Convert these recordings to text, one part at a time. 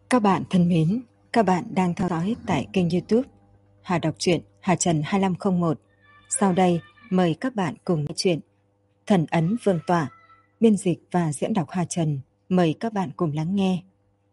Các bạn thân mến, các bạn đang theo dõi tại kênh YouTube Hà Đọc truyện Hà Trần 2501. Sau đây, mời các bạn cùng nghe truyện Thần Ấn Vương Tỏa, biên dịch và diễn đọc Hà Trần. Mời các bạn cùng lắng nghe.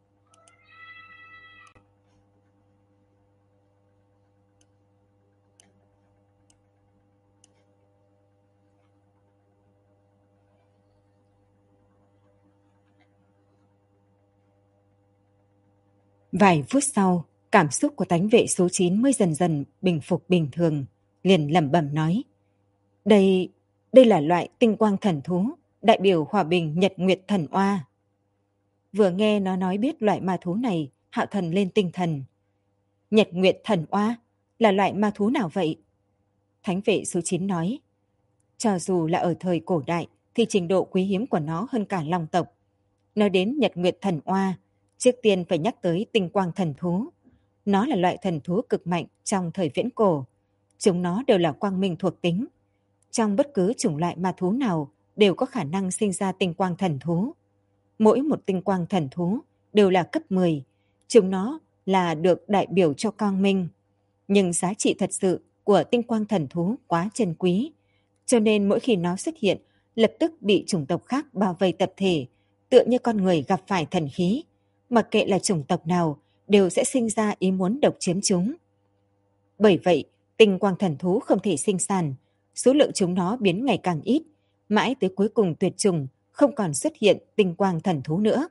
Vài phút sau, cảm xúc của Thánh vệ số 9 mới dần dần bình phục bình thường, liền lẩm bẩm nói: Đây là loại tinh quang thần thú, đại biểu hòa bình Nhật Nguyệt Thần Oa. Vừa nghe nó nói biết loại ma thú này, Hạo Thần lên tinh thần. Nhật Nguyệt Thần Oa là loại ma thú nào vậy? Thánh vệ số 9 nói: Cho dù là ở thời cổ đại thì trình độ quý hiếm của nó hơn cả long tộc. Nói đến Nhật Nguyệt Thần Oa, trước tiên phải nhắc tới tinh quang thần thú. Nó là loại thần thú cực mạnh trong thời viễn cổ. Chúng nó đều là quang minh thuộc tính. Trong bất cứ chủng loại ma thú nào đều có khả năng sinh ra tinh quang thần thú. Mỗi một tinh quang thần thú đều là cấp 10. Chúng nó là được đại biểu cho quang minh. Nhưng giá trị thật sự của tinh quang thần thú quá trân quý. Cho nên mỗi khi nó xuất hiện, lập tức bị chủng tộc khác bao vây tập thể, tựa như con người gặp phải thần khí. Mặc kệ là chủng tộc nào, đều sẽ sinh ra ý muốn độc chiếm chúng. Bởi vậy, tinh quang thần thú không thể sinh sản, số lượng chúng nó biến ngày càng ít, mãi tới cuối cùng tuyệt chủng, không còn xuất hiện tinh quang thần thú nữa.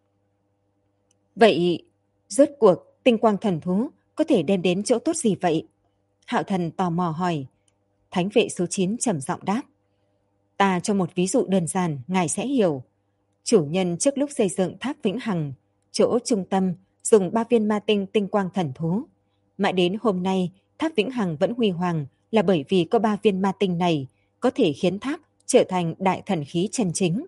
Vậy, rốt cuộc tinh quang thần thú có thể đem đến chỗ tốt gì vậy? Hạo Thần tò mò hỏi. Thánh vệ số 9 trầm giọng đáp: Ta cho một ví dụ đơn giản, ngài sẽ hiểu. Chủ nhân trước lúc xây dựng tháp Vĩnh Hằng, chỗ trung tâm dùng 3 viên ma tinh tinh quang thần thú. Mãi đến hôm nay, tháp Vĩnh Hằng vẫn huy hoàng là bởi vì có 3 viên ma tinh này có thể khiến tháp trở thành đại thần khí chân chính.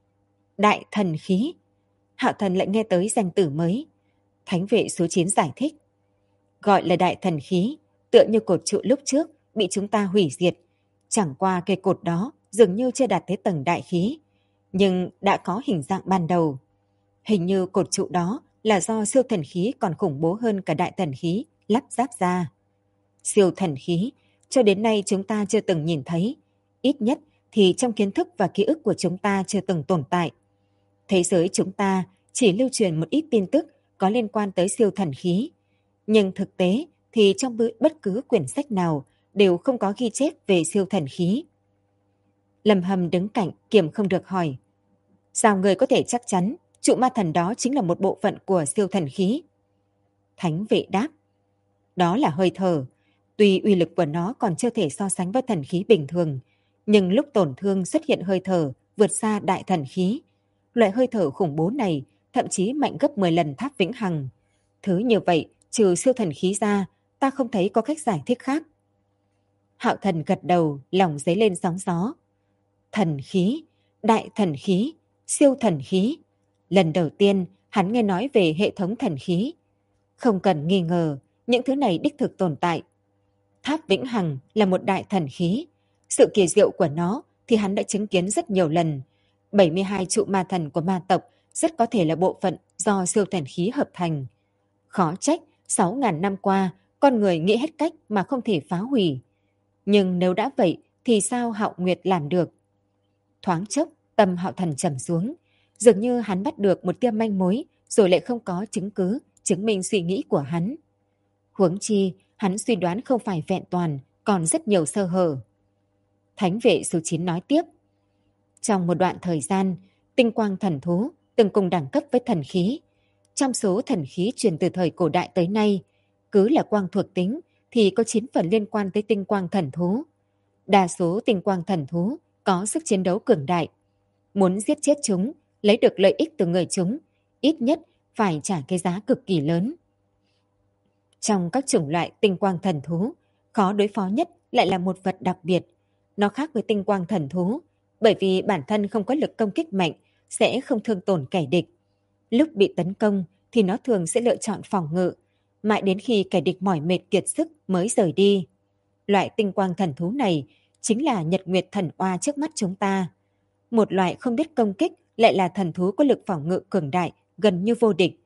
Đại thần khí? Hạo Thần lại nghe tới danh từ mới. Thánh vệ số 9 giải thích. Gọi là đại thần khí, tựa như cột trụ lúc trước bị chúng ta hủy diệt. Chẳng qua cây cột đó dường như chưa đạt tới tầng đại khí, nhưng đã có hình dạng ban đầu. Hình như cột trụ đó là do siêu thần khí còn khủng bố hơn cả đại thần khí lắp ráp ra. Siêu thần khí, cho đến nay chúng ta chưa từng nhìn thấy, ít nhất thì trong kiến thức và ký ức của chúng ta chưa từng tồn tại. Thế giới chúng ta chỉ lưu truyền một ít tin tức có liên quan tới siêu thần khí, nhưng thực tế thì trong bất cứ quyển sách nào đều không có ghi chép về siêu thần khí. Lâm Hâm đứng cạnh kiềm không được hỏi: Sao người có thể chắc chắn trụ ma thần đó chính là một bộ phận của siêu thần khí? Thánh vệ đáp: Đó là hơi thở. Tuy uy lực của nó còn chưa thể so sánh với thần khí bình thường, nhưng lúc tổn thương xuất hiện hơi thở vượt xa đại thần khí. Loại hơi thở khủng bố này thậm chí mạnh gấp 10 lần tháp Vĩnh Hằng. Thứ như vậy, trừ siêu thần khí ra, ta không thấy có cách giải thích khác. Hạo Thần gật đầu, lòng dấy lên sóng gió. Thần khí, đại thần khí, siêu thần khí. Lần đầu tiên, hắn nghe nói về hệ thống thần khí. Không cần nghi ngờ, những thứ này đích thực tồn tại. Tháp Vĩnh Hằng là một đại thần khí. Sự kỳ diệu của nó thì hắn đã chứng kiến rất nhiều lần. 72 trụ ma thần của ma tộc rất có thể là bộ phận do siêu thần khí hợp thành. Khó trách 6.000 năm qua con người nghĩ hết cách mà không thể phá hủy. Nhưng nếu đã vậy thì sao Hạo Nguyệt làm được? Thoáng chốc tâm Hạo Thần trầm xuống, dường như hắn bắt được một tia manh mối rồi lại không có chứng cứ chứng minh suy nghĩ của hắn. Huống chi hắn suy đoán không phải vẹn toàn, còn rất nhiều sơ hở. Thánh vệ số 9 nói tiếp: Trong một đoạn thời gian, tinh quang thần thú từng cùng đẳng cấp với thần khí. Trong số thần khí truyền từ thời cổ đại tới nay, cứ là quang thuộc tính thì có 9 phần liên quan tới tinh quang thần thú. Đa số tinh quang thần thú có sức chiến đấu cường đại. Muốn giết chết chúng, lấy được lợi ích từ người chúng, ít nhất phải trả cái giá cực kỳ lớn. Trong các chủng loại tinh quang thần thú, khó đối phó nhất lại là một vật đặc biệt. Nó khác với tinh quang thần thú, bởi vì bản thân không có lực công kích mạnh, sẽ không thương tổn kẻ địch. Lúc bị tấn công thì nó thường sẽ lựa chọn phòng ngự, mãi đến khi kẻ địch mỏi mệt kiệt sức mới rời đi. Loại tinh quang thần thú này chính là Nhật Nguyệt Thần Oa trước mắt chúng ta. Một loại không biết công kích lại là thần thú có lực phòng ngự cường đại, gần như vô địch.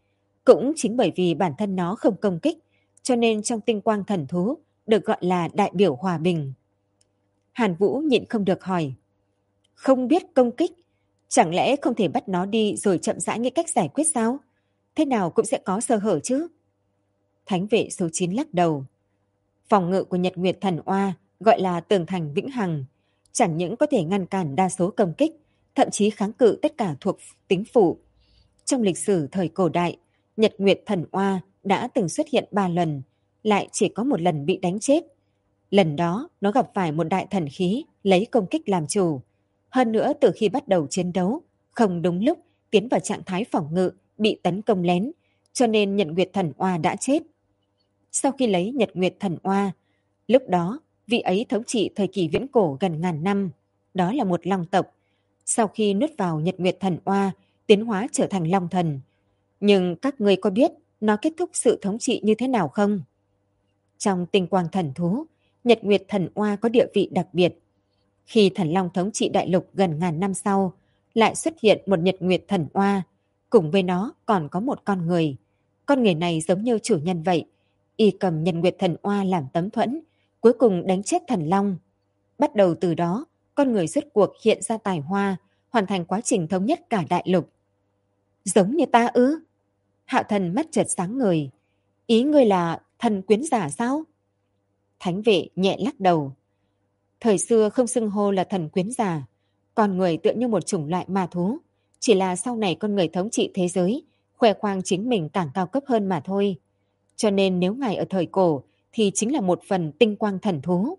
Cũng chính bởi vì bản thân nó không công kích, cho nên trong tinh quang thần thú được gọi là đại biểu hòa bình. Hàn Vũ nhịn không được hỏi, không biết công kích, chẳng lẽ không thể bắt nó đi rồi chậm rãi nghĩ cách giải quyết sao? Thế nào cũng sẽ có sơ hở chứ. Thánh vệ số 9 lắc đầu. Phòng ngự của Nhật Nguyệt Thần Oa gọi là tường thành vĩnh hằng, chẳng những có thể ngăn cản đa số công kích, thậm chí kháng cự tất cả thuộc tính phụ. Trong lịch sử thời cổ đại, Nhật Nguyệt Thần Oa đã từng xuất hiện 3 lần, lại chỉ có một lần bị đánh chết. Lần đó, nó gặp phải một đại thần khí lấy công kích làm chủ. Hơn nữa, từ khi bắt đầu chiến đấu, không đúng lúc tiến vào trạng thái phòng ngự, bị tấn công lén, cho nên Nhật Nguyệt Thần Oa đã chết. Sau khi lấy Nhật Nguyệt Thần Oa, lúc đó, vị ấy thống trị thời kỳ viễn cổ gần ngàn năm. Đó là một long tộc. Sau khi nuốt vào Nhật Nguyệt Thần Oa, tiến hóa trở thành long thần. Nhưng các ngươi có biết nó kết thúc sự thống trị như thế nào không? Trong tinh quang thần thú, Nhật Nguyệt Thần Oa có địa vị đặc biệt. Khi thần long thống trị đại lục gần ngàn năm sau, lại xuất hiện một Nhật Nguyệt Thần Oa, cùng với nó còn có một con người. Con người này giống như chủ nhân vậy, y cầm Nhật Nguyệt Thần Oa làm tấm thuẫn, cuối cùng đánh chết thần long. Bắt đầu từ đó, con người rốt cuộc hiện ra tài hoa, hoàn thành quá trình thống nhất cả đại lục. Giống như ta ư? Hạo Thần mắt chợt sáng ngời. Ý ngươi là thần quyến giả sao? Thánh vệ nhẹ lắc đầu. Thời xưa không xưng hô là thần quyến giả, con người tựa như một chủng loại ma thú. Chỉ là sau này con người thống trị thế giới, khoe khoang chính mình càng cao cấp hơn mà thôi. Cho nên nếu ngài ở thời cổ thì chính là một phần tinh quang thần thú.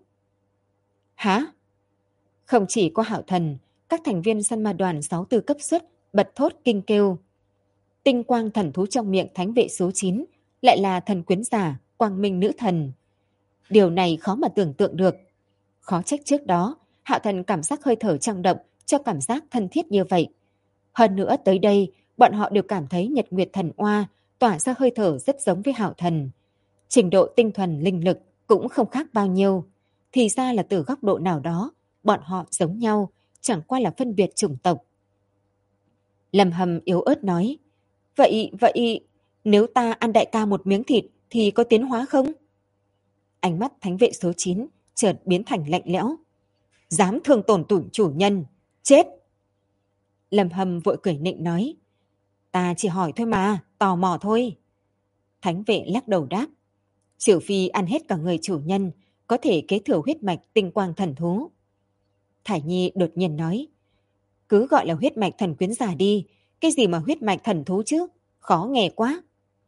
Hả? Không chỉ có Hạo Thần, các thành viên săn ma đoàn 64 cấp xuất bật thốt kinh kêu. Tinh quang thần thú trong miệng thánh vệ số 9 lại là thần quyến giả, quang minh nữ thần. Điều này khó mà tưởng tượng được. Khó trách trước đó, Hạo Thần cảm giác hơi thở trong động cho cảm giác thân thiết như vậy. Hơn nữa tới đây, bọn họ đều cảm thấy Nhật Nguyệt Thần Oa tỏa ra hơi thở rất giống với Hạo Thần. Trình độ tinh thuần linh lực cũng không khác bao nhiêu. Thì ra là từ góc độ nào đó, bọn họ giống nhau, chẳng qua là phân biệt chủng tộc. Lâm Hầm yếu ớt nói, vậy, nếu ta ăn đại ca một miếng thịt thì có tiến hóa không? Ánh mắt thánh vệ số 9 chợt biến thành lạnh lẽo. Dám thương tổn chủ nhân, chết! Lâm Hầm vội cười nịnh nói, ta chỉ hỏi thôi mà, tò mò thôi. Thánh vệ lắc đầu đáp, trừ phi ăn hết cả người chủ nhân, có thể kế thừa huyết mạch tinh quang thần thú. Thải Nhi đột nhiên nói, cứ gọi là huyết mạch thần quyến giả đi, cái gì mà huyết mạch thần thú chứ, khó nghe quá.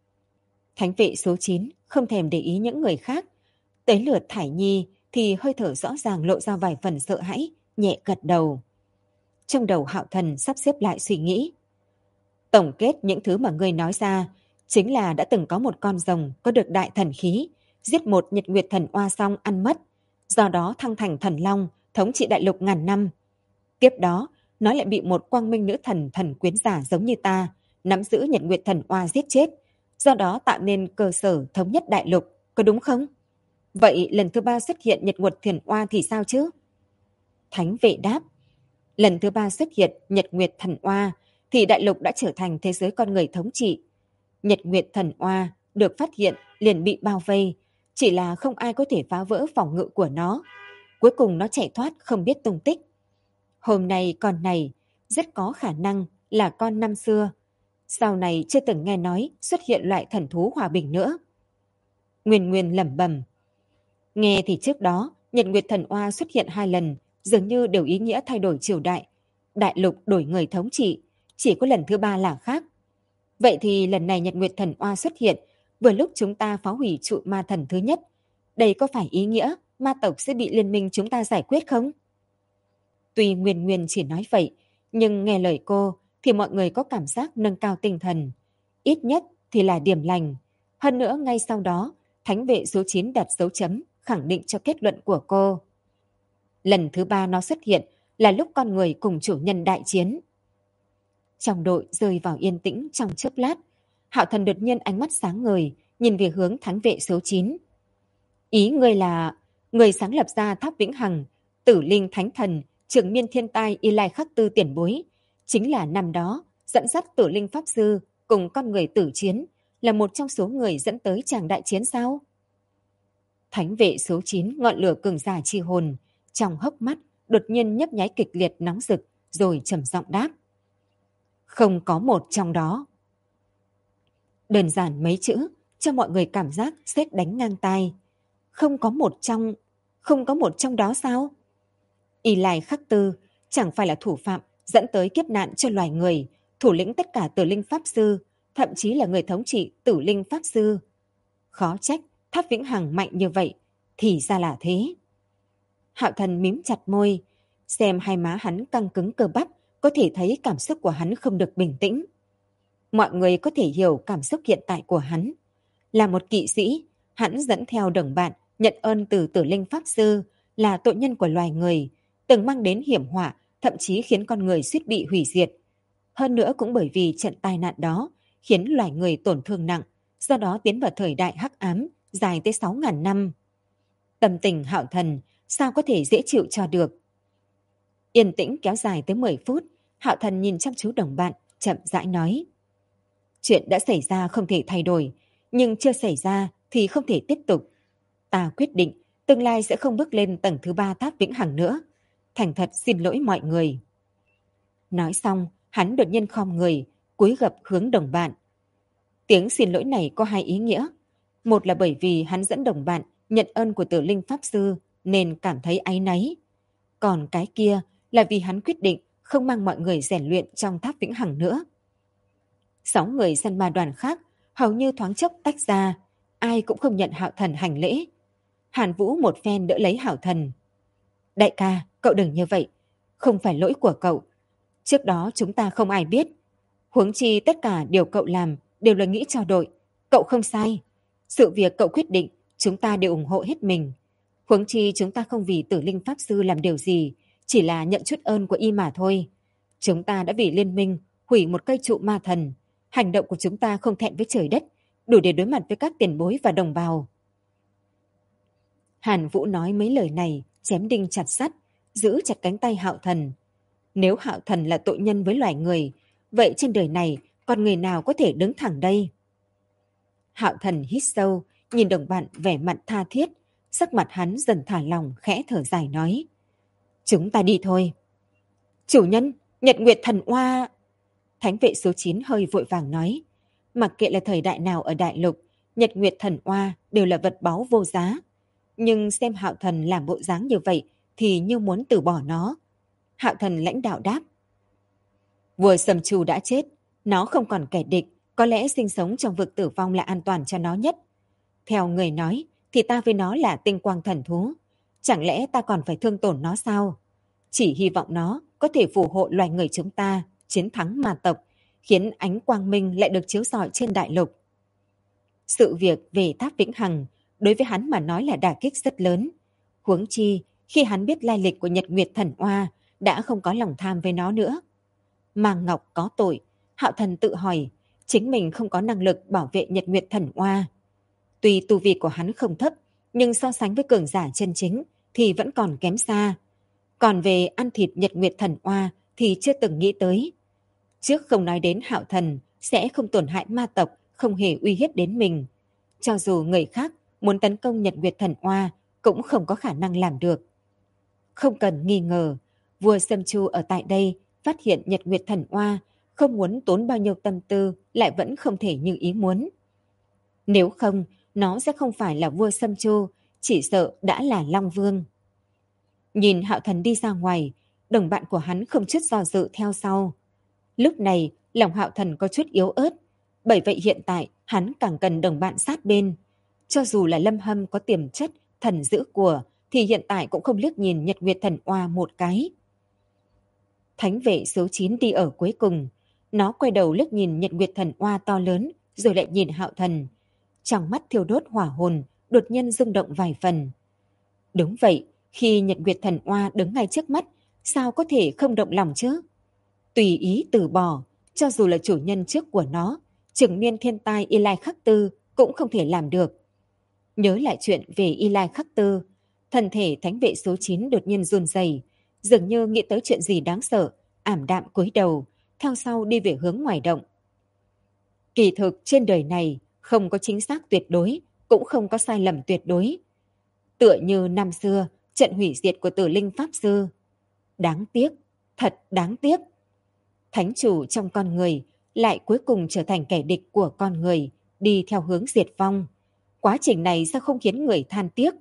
Thánh vệ số 9 không thèm để ý những người khác. Tới lượt Thải Nhi thì hơi thở rõ ràng lộ ra vài phần sợ hãi, nhẹ gật đầu. Trong đầu Hạo Thần sắp xếp lại suy nghĩ. Tổng kết những thứ mà ngươi nói ra, chính là đã từng có một con rồng có được đại thần khí, giết một Nhật Nguyệt Thần Oa xong ăn mất, do đó thăng thành thần long, thống trị đại lục ngàn năm. Tiếp đó, nó lại bị một quang minh nữ thần thần quyến giả giống như ta, nắm giữ Nhật Nguyệt Thần Oa giết chết, do đó tạo nên cơ sở thống nhất đại lục, có đúng không? Vậy lần thứ 3 xuất hiện Nhật Nguyệt Thần Oa thì sao chứ? Thánh vệ đáp, lần thứ 3 xuất hiện Nhật Nguyệt Thần Oa thì đại lục đã trở thành thế giới con người thống trị. Nhật Nguyệt Thần Oa được phát hiện liền bị bao vây, chỉ là không ai có thể phá vỡ phòng ngự của nó. Cuối cùng nó chạy thoát không biết tung tích. Hôm nay con này rất có khả năng là con năm xưa. Sau này chưa từng nghe nói xuất hiện loại thần thú hòa bình nữa. Nguyên Nguyên lẩm bẩm. Nghe thì trước đó Nhật Nguyệt Thần Oa xuất hiện 2 lần, dường như đều ý nghĩa thay đổi triều đại. Đại lục đổi người thống trị, chỉ có lần thứ 3 là khác. Vậy thì lần này Nhật Nguyệt Thần Oa xuất hiện vừa lúc chúng ta phá hủy trụ ma thần thứ nhất. Đây có phải ý nghĩa ma tộc sẽ bị liên minh chúng ta giải quyết không? Tuy Nguyên Nguyên chỉ nói vậy, nhưng nghe lời cô thì mọi người có cảm giác nâng cao tinh thần. Ít nhất thì là điểm lành. Hơn nữa ngay sau đó, thánh vệ số 9 đặt dấu chấm khẳng định cho kết luận của cô. Lần thứ 3 nó xuất hiện là lúc con người cùng chủ nhân đại chiến. Trong đội rơi vào yên tĩnh trong chốc lát, Hạo Thần đột nhiên ánh mắt sáng ngời, nhìn về hướng thánh vệ số 9. Ý ngươi là người sáng lập ra tháp vĩnh hằng, Tử Linh Thánh Thần, Trường Miên Thiên Tai Y Lai Khắc Tư tiền bối, chính là năm đó dẫn dắt Tử Linh Pháp Sư cùng con người tử chiến, là một trong số người dẫn tới tràng đại chiến sao? Thánh vệ số 9 ngọn lửa cường giả chi hồn, trong hốc mắt đột nhiên nhấp nháy kịch liệt nóng rực, rồi trầm giọng đáp. Không có một trong đó. Đơn giản mấy chữ, cho mọi người cảm giác sét đánh ngang tai. Không có một trong đó sao? Y Lai Khắc Tư chẳng phải là thủ phạm dẫn tới kiếp nạn cho loài người, thủ lĩnh tất cả Tử Linh Pháp Sư, thậm chí là người thống trị Tử Linh Pháp Sư. Khó trách Tháp Vĩnh Hằng mạnh như vậy, thì ra là thế. Hạo Thần mím chặt môi, xem hai má hắn căng cứng cơ bắp, có thể thấy cảm xúc của hắn không được bình tĩnh. Mọi người có thể hiểu cảm xúc hiện tại của hắn. Là một kỵ sĩ, hắn dẫn theo đồng bạn nhận ơn từ Tử Linh Pháp Sư, là tội nhân của loài người, từng mang đến hiểm họa, thậm chí khiến con người suýt bị hủy diệt. Hơn nữa cũng bởi vì trận tai nạn đó khiến loài người tổn thương nặng, do đó tiến vào thời đại hắc ám dài tới 6.000 năm. Tâm tình Hạo Thần sao có thể dễ chịu cho được. Yên tĩnh kéo dài tới 10 phút, Hạo Thần nhìn chăm chú đồng bạn, chậm rãi nói. Chuyện đã xảy ra không thể thay đổi, nhưng chưa xảy ra thì không thể tiếp tục. Ta quyết định tương lai sẽ không bước lên tầng thứ 3 Tháp Vĩnh Hằng nữa. Thành thật xin lỗi mọi người. Nói xong, hắn đột nhiên khom người, cúi gập hướng đồng bạn. Tiếng xin lỗi này có hai ý nghĩa. Một là bởi vì hắn dẫn đồng bạn nhận ơn của Tử Linh Pháp Sư nên cảm thấy áy náy. Còn cái kia là vì hắn quyết định không mang mọi người rèn luyện trong Tháp Vĩnh Hằng nữa. 6 người săn ma đoàn khác hầu như thoáng chốc tách ra, ai cũng không nhận Hạo Thần hành lễ. Hàn Vũ một phen đỡ lấy Hạo Thần. Đại ca, cậu đừng như vậy, không phải lỗi của cậu. Trước đó chúng ta không ai biết. Huống chi tất cả điều cậu làm đều là nghĩ cho đội. Cậu không sai. Sự việc cậu quyết định, chúng ta đều ủng hộ hết mình. Huống chi chúng ta không vì Tử Linh Pháp Sư làm điều gì, chỉ là nhận chút ơn của y mà thôi. Chúng ta đã vì liên minh hủy một cây trụ ma thần. Hành động của chúng ta không thẹn với trời đất, đủ để đối mặt với các tiền bối và đồng bào. Hàn Vũ nói mấy lời này, chém đinh chặt sắt, giữ chặt cánh tay Hạo Thần. Nếu Hạo Thần là tội nhân với loài người, vậy trên đời này còn người nào có thể đứng thẳng đây? Hạo Thần hít sâu, nhìn đồng bạn vẻ mặt tha thiết, sắc mặt hắn dần thả lỏng, khẽ thở dài nói. Chúng ta đi thôi. Chủ nhân, Nhật Nguyệt Thần Oa... Thánh vệ số 9 hơi vội vàng nói. Mặc kệ là thời đại nào ở đại lục, Nhật Nguyệt Thần Oa đều là vật báu vô giá. Nhưng xem Hạo Thần làm bộ dáng như vậy thì như muốn từ bỏ nó. Hạo Thần lãnh đạo đáp. Vua Sầm Trù đã chết, nó không còn kẻ địch, có lẽ sinh sống trong vực tử vong là an toàn cho nó nhất. Theo người nói thì ta với nó là tinh quang thần thú. Chẳng lẽ ta còn phải thương tổn nó sao? Chỉ hy vọng nó có thể phù hộ loài người chúng ta chiến thắng ma tộc, khiến ánh quang minh lại được chiếu rọi trên đại lục. Sự việc về Tháp Vĩnh Hằng đối với hắn mà nói là đả kích rất lớn. Huống chi khi hắn biết lai lịch của Nhật Nguyệt Thần Oa đã không có lòng tham với nó nữa. Màng Ngọc có tội, Hạo Thần tự hỏi chính mình không có năng lực bảo vệ Nhật Nguyệt Thần Oa. Tuy tu vi của hắn không thấp, nhưng so sánh với cường giả chân chính thì vẫn còn kém xa. Còn về ăn thịt Nhật Nguyệt Thần Oa thì chưa từng nghĩ tới. Trước không nói đến Hạo Thần sẽ không tổn hại ma tộc, không hề uy hiếp đến mình. Cho dù người khác muốn tấn công Nhật Nguyệt Thần Oa cũng không có khả năng làm được. Không cần nghi ngờ, vua Sâm Chu ở tại đây phát hiện Nhật Nguyệt Thần Oa, không muốn tốn bao nhiêu tâm tư lại vẫn không thể như ý muốn. Nếu không, nó sẽ không phải là vua Sâm Chu, chỉ sợ đã là Long Vương. Nhìn Hạo Thần đi ra ngoài, đồng bạn của hắn không chút do dự theo sau. Lúc này, lòng Hạo Thần có chút yếu ớt, bởi vậy hiện tại hắn càng cần đồng bạn sát bên. Cho dù là Lâm Hâm có tiềm chất thần giữ của, thì hiện tại cũng không liếc nhìn Nhật Nguyệt Thần Oa một cái. Thánh vệ số 9 đi ở cuối cùng, nó quay đầu liếc nhìn Nhật Nguyệt Thần Oa to lớn, rồi lại nhìn Hạo Thần. Trong mắt thiêu đốt hỏa hồn, đột nhiên rung động vài phần. Đúng vậy, khi Nhật Nguyệt Thần Oa đứng ngay trước mắt, sao có thể không động lòng chứ? Tùy ý từ bỏ, cho dù là chủ nhân trước của nó, trưởng niên thiên tai Y Lai Khắc Tư cũng không thể làm được. Nhớ lại chuyện về Y Lai Khắc Tư, thân thể thánh vệ số 9 đột nhiên run rẩy, dường như nghĩ tới chuyện gì đáng sợ, ảm đạm cúi đầu, theo sau đi về hướng ngoài động. Kỳ thực trên đời này Không có chính xác tuyệt đối, cũng không có sai lầm tuyệt đối. Tựa như năm xưa, trận hủy diệt của Tử Linh Pháp Sư. Đáng tiếc, thật đáng tiếc. Thánh chủ trong con người lại cuối cùng trở thành kẻ địch của con người, đi theo hướng diệt vong. Quá trình này sao không khiến người than tiếc?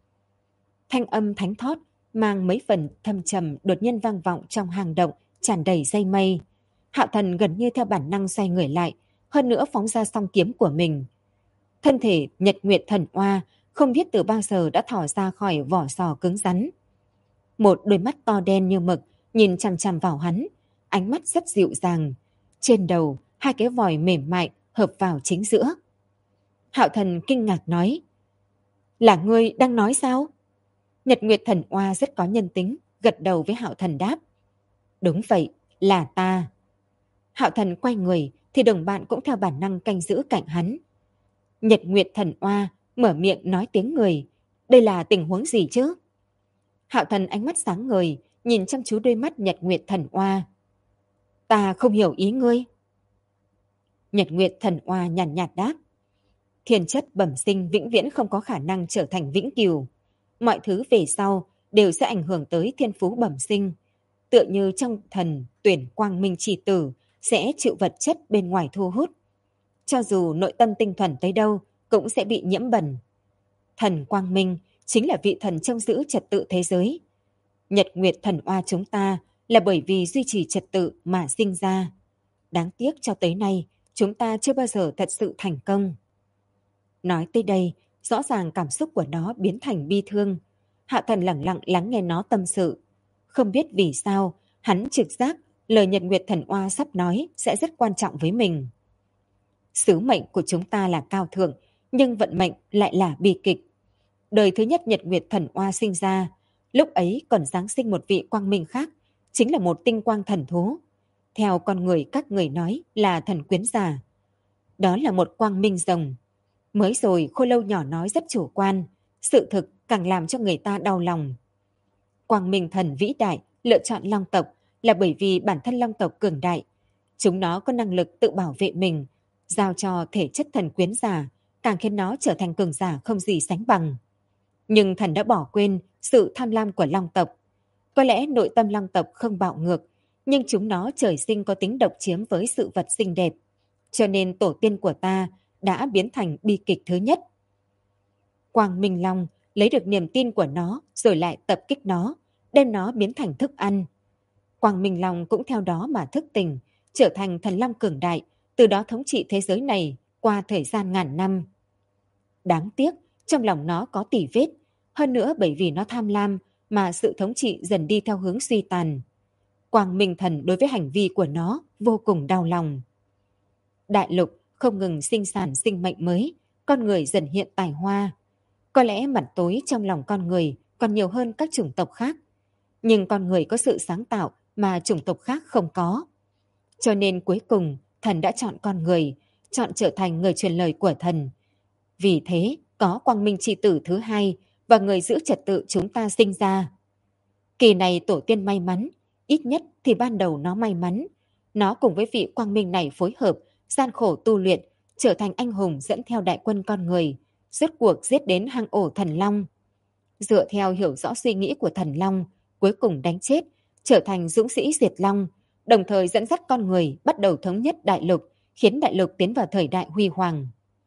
Thanh âm thánh thót mang mấy phần thâm trầm đột nhiên vang vọng trong hang động tràn đầy dây mây. Hạo Thần gần như theo bản năng xoay người lại, hơn nữa phóng ra song kiếm của mình. Thân thể Nhật Nguyệt Thần Oa không biết từ bao giờ đã thỏ ra khỏi vỏ sò cứng rắn. Một đôi mắt to đen như mực nhìn chằm chằm vào hắn, ánh mắt rất dịu dàng. Trên đầu, hai cái vòi mềm mại hợp vào chính giữa. Hạo Thần kinh ngạc nói, là ngươi đang nói sao? Nhật Nguyệt Thần Oa rất có nhân tính, gật đầu với Hạo Thần đáp. Đúng vậy, là ta. Hạo Thần quay người thì đồng bạn cũng theo bản năng canh giữ cạnh hắn. Nhật Nguyệt Thần Oa mở miệng nói tiếng người. Đây là tình huống gì chứ? Hạo Thần ánh mắt sáng ngời, nhìn chăm chú đôi mắt Nhật Nguyệt Thần Oa. Ta không hiểu ý ngươi. Nhật Nguyệt Thần Oa nhàn nhạt đáp. Thiên chất bẩm sinh vĩnh viễn không có khả năng trở thành vĩnh cửu. Mọi thứ về sau đều sẽ ảnh hưởng tới thiên phú bẩm sinh. Tựa như trong thần tuyển quang minh chỉ tử sẽ chịu vật chất bên ngoài thu hút. Cho dù nội tâm tinh thuần tới đâu cũng sẽ bị nhiễm bẩn. Thần quang minh chính là vị thần trông giữ trật tự thế giới. Nhật Nguyệt Thần Oa chúng ta là bởi vì duy trì trật tự mà sinh ra. Đáng tiếc cho tới nay chúng ta chưa bao giờ thật sự thành công. Nói tới đây, rõ ràng cảm xúc của nó biến thành bi thương. Hạ Thần lặng lặng lắng nghe nó tâm sự. Không biết vì sao, hắn trực giác lời Nhật Nguyệt Thần Oa sắp nói sẽ rất quan trọng với mình. Sứ mệnh của chúng ta là cao thượng, nhưng vận mệnh lại là bi kịch. Đời thứ nhất Nhật Nguyệt Thần Oa sinh ra, lúc ấy còn giáng sinh một vị quang minh khác, chính là một tinh quang thần thú. Theo con người các người nói là thần quyến giả. Đó là một quang minh rồng. Mới rồi Khô Lâu nhỏ nói rất chủ quan, sự thực càng làm cho người ta đau lòng. Quang minh thần vĩ đại lựa chọn long tộc là bởi vì bản thân long tộc cường đại. Chúng nó có năng lực tự bảo vệ mình, giao cho thể chất thần quyến giả, càng khiến nó trở thành cường giả không gì sánh bằng. Nhưng thần đã bỏ quên sự tham lam của long tộc. Có lẽ nội tâm long tộc không bạo ngược, nhưng chúng nó trời sinh có tính độc chiếm với sự vật xinh đẹp. Cho nên tổ tiên của ta đã biến thành bi kịch thứ nhất. Quang Minh Long lấy được niềm tin của nó rồi lại tập kích nó, đem nó biến thành thức ăn. Quang Minh Long cũng theo đó mà thức tỉnh, trở thành thần long cường đại, từ đó thống trị thế giới này qua thời gian ngàn năm. Đáng tiếc, trong lòng nó có tỉ vết, hơn nữa bởi vì nó tham lam mà sự thống trị dần đi theo hướng suy tàn. Quang Minh Thần đối với hành vi của nó vô cùng đau lòng. Đại lục không ngừng sinh sản sinh mệnh mới, con người dần hiện tài hoa. Có lẽ mặt tối trong lòng con người còn nhiều hơn các chủng tộc khác, nhưng con người có sự sáng tạo mà chủng tộc khác không có. Cho nên cuối cùng thần đã chọn con người, chọn trở thành người truyền lời của thần. Vì thế có quang minh chi tử thứ hai và người giữ trật tự chúng ta sinh ra. Kỳ này tổ tiên may mắn, ít nhất thì ban đầu nó may mắn. Nó cùng với vị quang minh này phối hợp, gian khổ tu luyện, trở thành anh hùng dẫn theo đại quân con người, rốt cuộc giết đến hang ổ thần long. Dựa theo hiểu rõ suy nghĩ của thần long, cuối cùng đánh chết, trở thành dũng sĩ diệt long, đồng thời dẫn dắt con người bắt đầu thống nhất đại lục, khiến đại lục tiến vào thời đại huy hoàng.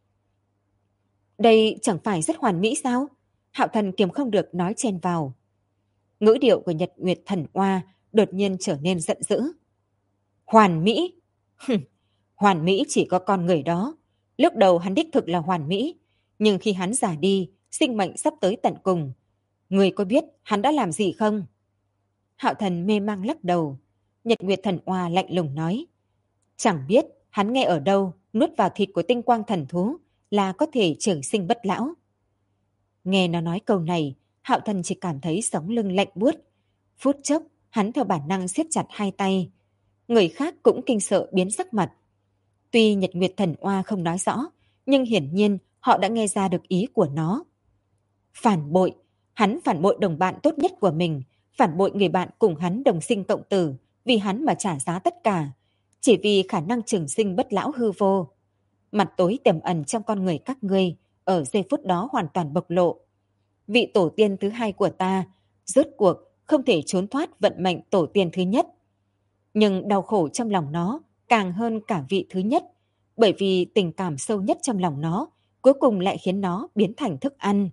Đây chẳng phải rất hoàn mỹ sao? Hạo Thần kiềm không được nói chen vào. Ngữ điệu của Nhật Nguyệt Thần Oa đột nhiên trở nên giận dữ. Hoàn mỹ? Hoàn mỹ chỉ có con người đó. Lúc đầu hắn đích thực là hoàn mỹ, nhưng khi hắn già đi, sinh mệnh sắp tới tận cùng. Người có biết hắn đã làm gì không? Hạo Thần mê mang lắc đầu. Nhật Nguyệt Thần Oa lạnh lùng nói. Chẳng biết hắn nghe ở đâu nuốt vào thịt của tinh quang thần thú là có thể trường sinh bất lão. Nghe nó nói câu này, Hạo Thần chỉ cảm thấy sống lưng lạnh buốt. Phút chốc, hắn theo bản năng siết chặt hai tay. Người khác cũng kinh sợ biến sắc mặt. Tuy Nhật Nguyệt Thần Oa không nói rõ, nhưng hiển nhiên họ đã nghe ra được ý của nó. Phản bội, hắn phản bội đồng bạn tốt nhất của mình, phản bội người bạn cùng hắn đồng sinh cộng tử, vì hắn mà trả giá tất cả, chỉ vì khả năng trường sinh bất lão hư vô. Mặt tối tiềm ẩn trong con người các ngươi ở giây phút đó hoàn toàn bộc lộ. Vị tổ tiên thứ hai của ta rốt cuộc không thể trốn thoát vận mệnh tổ tiên thứ nhất. Nhưng đau khổ trong lòng nó càng hơn cả vị thứ nhất, bởi vì tình cảm sâu nhất trong lòng nó cuối cùng lại khiến nó biến thành thức ăn.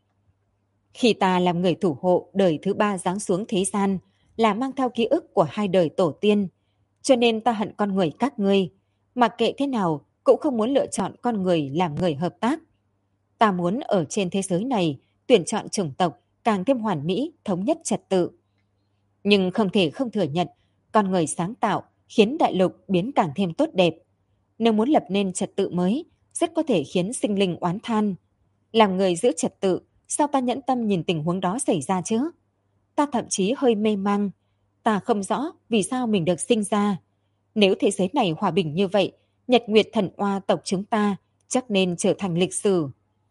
Khi ta làm người thủ hộ đời thứ ba giáng xuống thế gian, là mang theo ký ức của hai đời tổ tiên, cho nên ta hận con người các ngươi, mặc kệ thế nào cũng không muốn lựa chọn con người làm người hợp tác. Ta muốn ở trên thế giới này tuyển chọn chủng tộc càng thêm hoàn mỹ, thống nhất trật tự. Nhưng không thể không thừa nhận, con người sáng tạo khiến đại lục biến càng thêm tốt đẹp. Nếu muốn lập nên trật tự mới, rất có thể khiến sinh linh oán than. Làm người giữ trật tự, sao ta nhẫn tâm nhìn tình huống đó xảy ra chứ? Ta thậm chí hơi mê mang. Ta không rõ vì sao mình được sinh ra. Nếu thế giới này hòa bình như vậy, Nhật Nguyệt Thần Oa tộc chúng ta chắc nên trở thành lịch sử.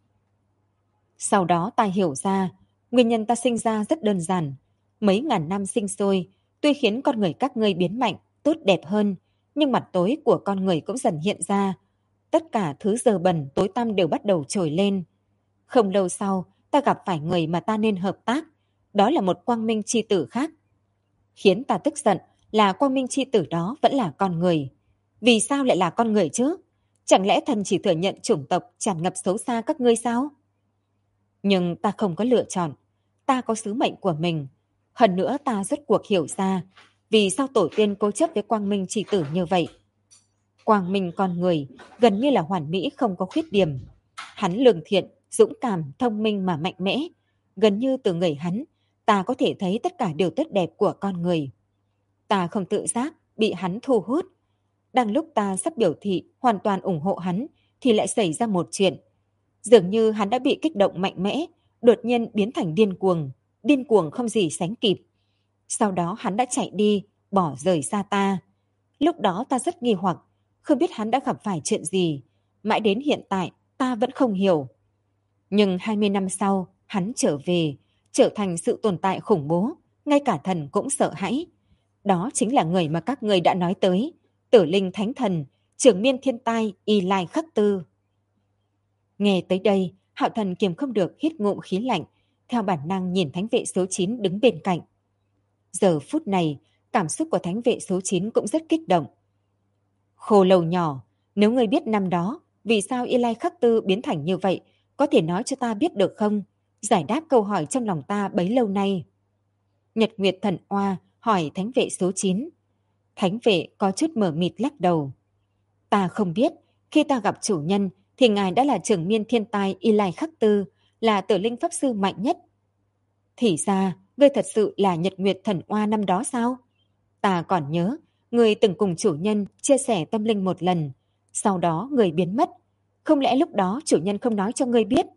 Sau đó ta hiểu ra, nguyên nhân ta sinh ra rất đơn giản. Mấy ngàn năm sinh sôi, tuy khiến con người các ngươi biến mạnh, tốt đẹp hơn, nhưng mặt tối của con người cũng dần hiện ra. Tất cả thứ dơ bẩn tối tăm đều bắt đầu trồi lên. Không lâu sau, ta gặp phải người mà ta nên hợp tác. Đó là một quang minh chi tử khác. Khiến ta tức giận là quang minh chi tử đó vẫn là con người. Vì sao lại là con người chứ? Chẳng lẽ thần chỉ thừa nhận chủng tộc tràn ngập xấu xa các ngươi sao? Nhưng ta không có lựa chọn. Ta có sứ mệnh của mình. Hơn nữa ta rốt cuộc hiểu ra vì sao tổ tiên cố chấp với quang minh chi tử như vậy. Quang minh con người gần như là hoàn mỹ không có khuyết điểm. Hắn lương thiện, dũng cảm, thông minh mà mạnh mẽ. Gần như từ người hắn, ta có thể thấy tất cả điều tốt đẹp của con người. Ta không tự giác bị hắn thu hút. Đang lúc ta sắp biểu thị hoàn toàn ủng hộ hắn thì lại xảy ra một chuyện. Dường như hắn đã bị kích động mạnh mẽ, đột nhiên biến thành điên cuồng không gì sánh kịp. Sau đó hắn đã chạy đi, bỏ rời xa ta. Lúc đó ta rất nghi hoặc, không biết hắn đã gặp phải chuyện gì. Mãi đến hiện tại, ta vẫn không hiểu. Nhưng 20 năm sau, hắn trở về, trở thành sự tồn tại khủng bố, ngay cả thần cũng sợ hãi. Đó chính là người mà các ngươi đã nói tới, Tử Linh Thánh Thần, Trưởng Miên Thiên Tai, Y Lai Khắc Tư. Nghe tới đây, Hạo Thần kiềm không được hít ngụm khí lạnh, theo bản năng nhìn thánh vệ số 9 đứng bên cạnh. Giờ phút này, cảm xúc của thánh vệ số 9 cũng rất kích động. Khô Lâu nhỏ, nếu ngươi biết năm đó, vì sao Y Lai Khắc Tư biến thành như vậy, có thể nói cho ta biết được không? Giải đáp câu hỏi trong lòng ta bấy lâu nay. Nhật Nguyệt Thần Oa hỏi thánh vệ số 9. Thánh vệ có chút mờ mịt lắc đầu. Ta không biết, khi ta gặp chủ nhân thì ngài đã là Trưởng Miên Thiên Tai Y Lai Khắc Tư, là Tử Linh Pháp Sư mạnh nhất. Thì ra, ngươi thật sự là Nhật Nguyệt Thần Oa năm đó sao? Ta còn nhớ, ngươi từng cùng chủ nhân chia sẻ tâm linh một lần, sau đó người biến mất. Không lẽ lúc đó chủ nhân không nói cho ngươi biết?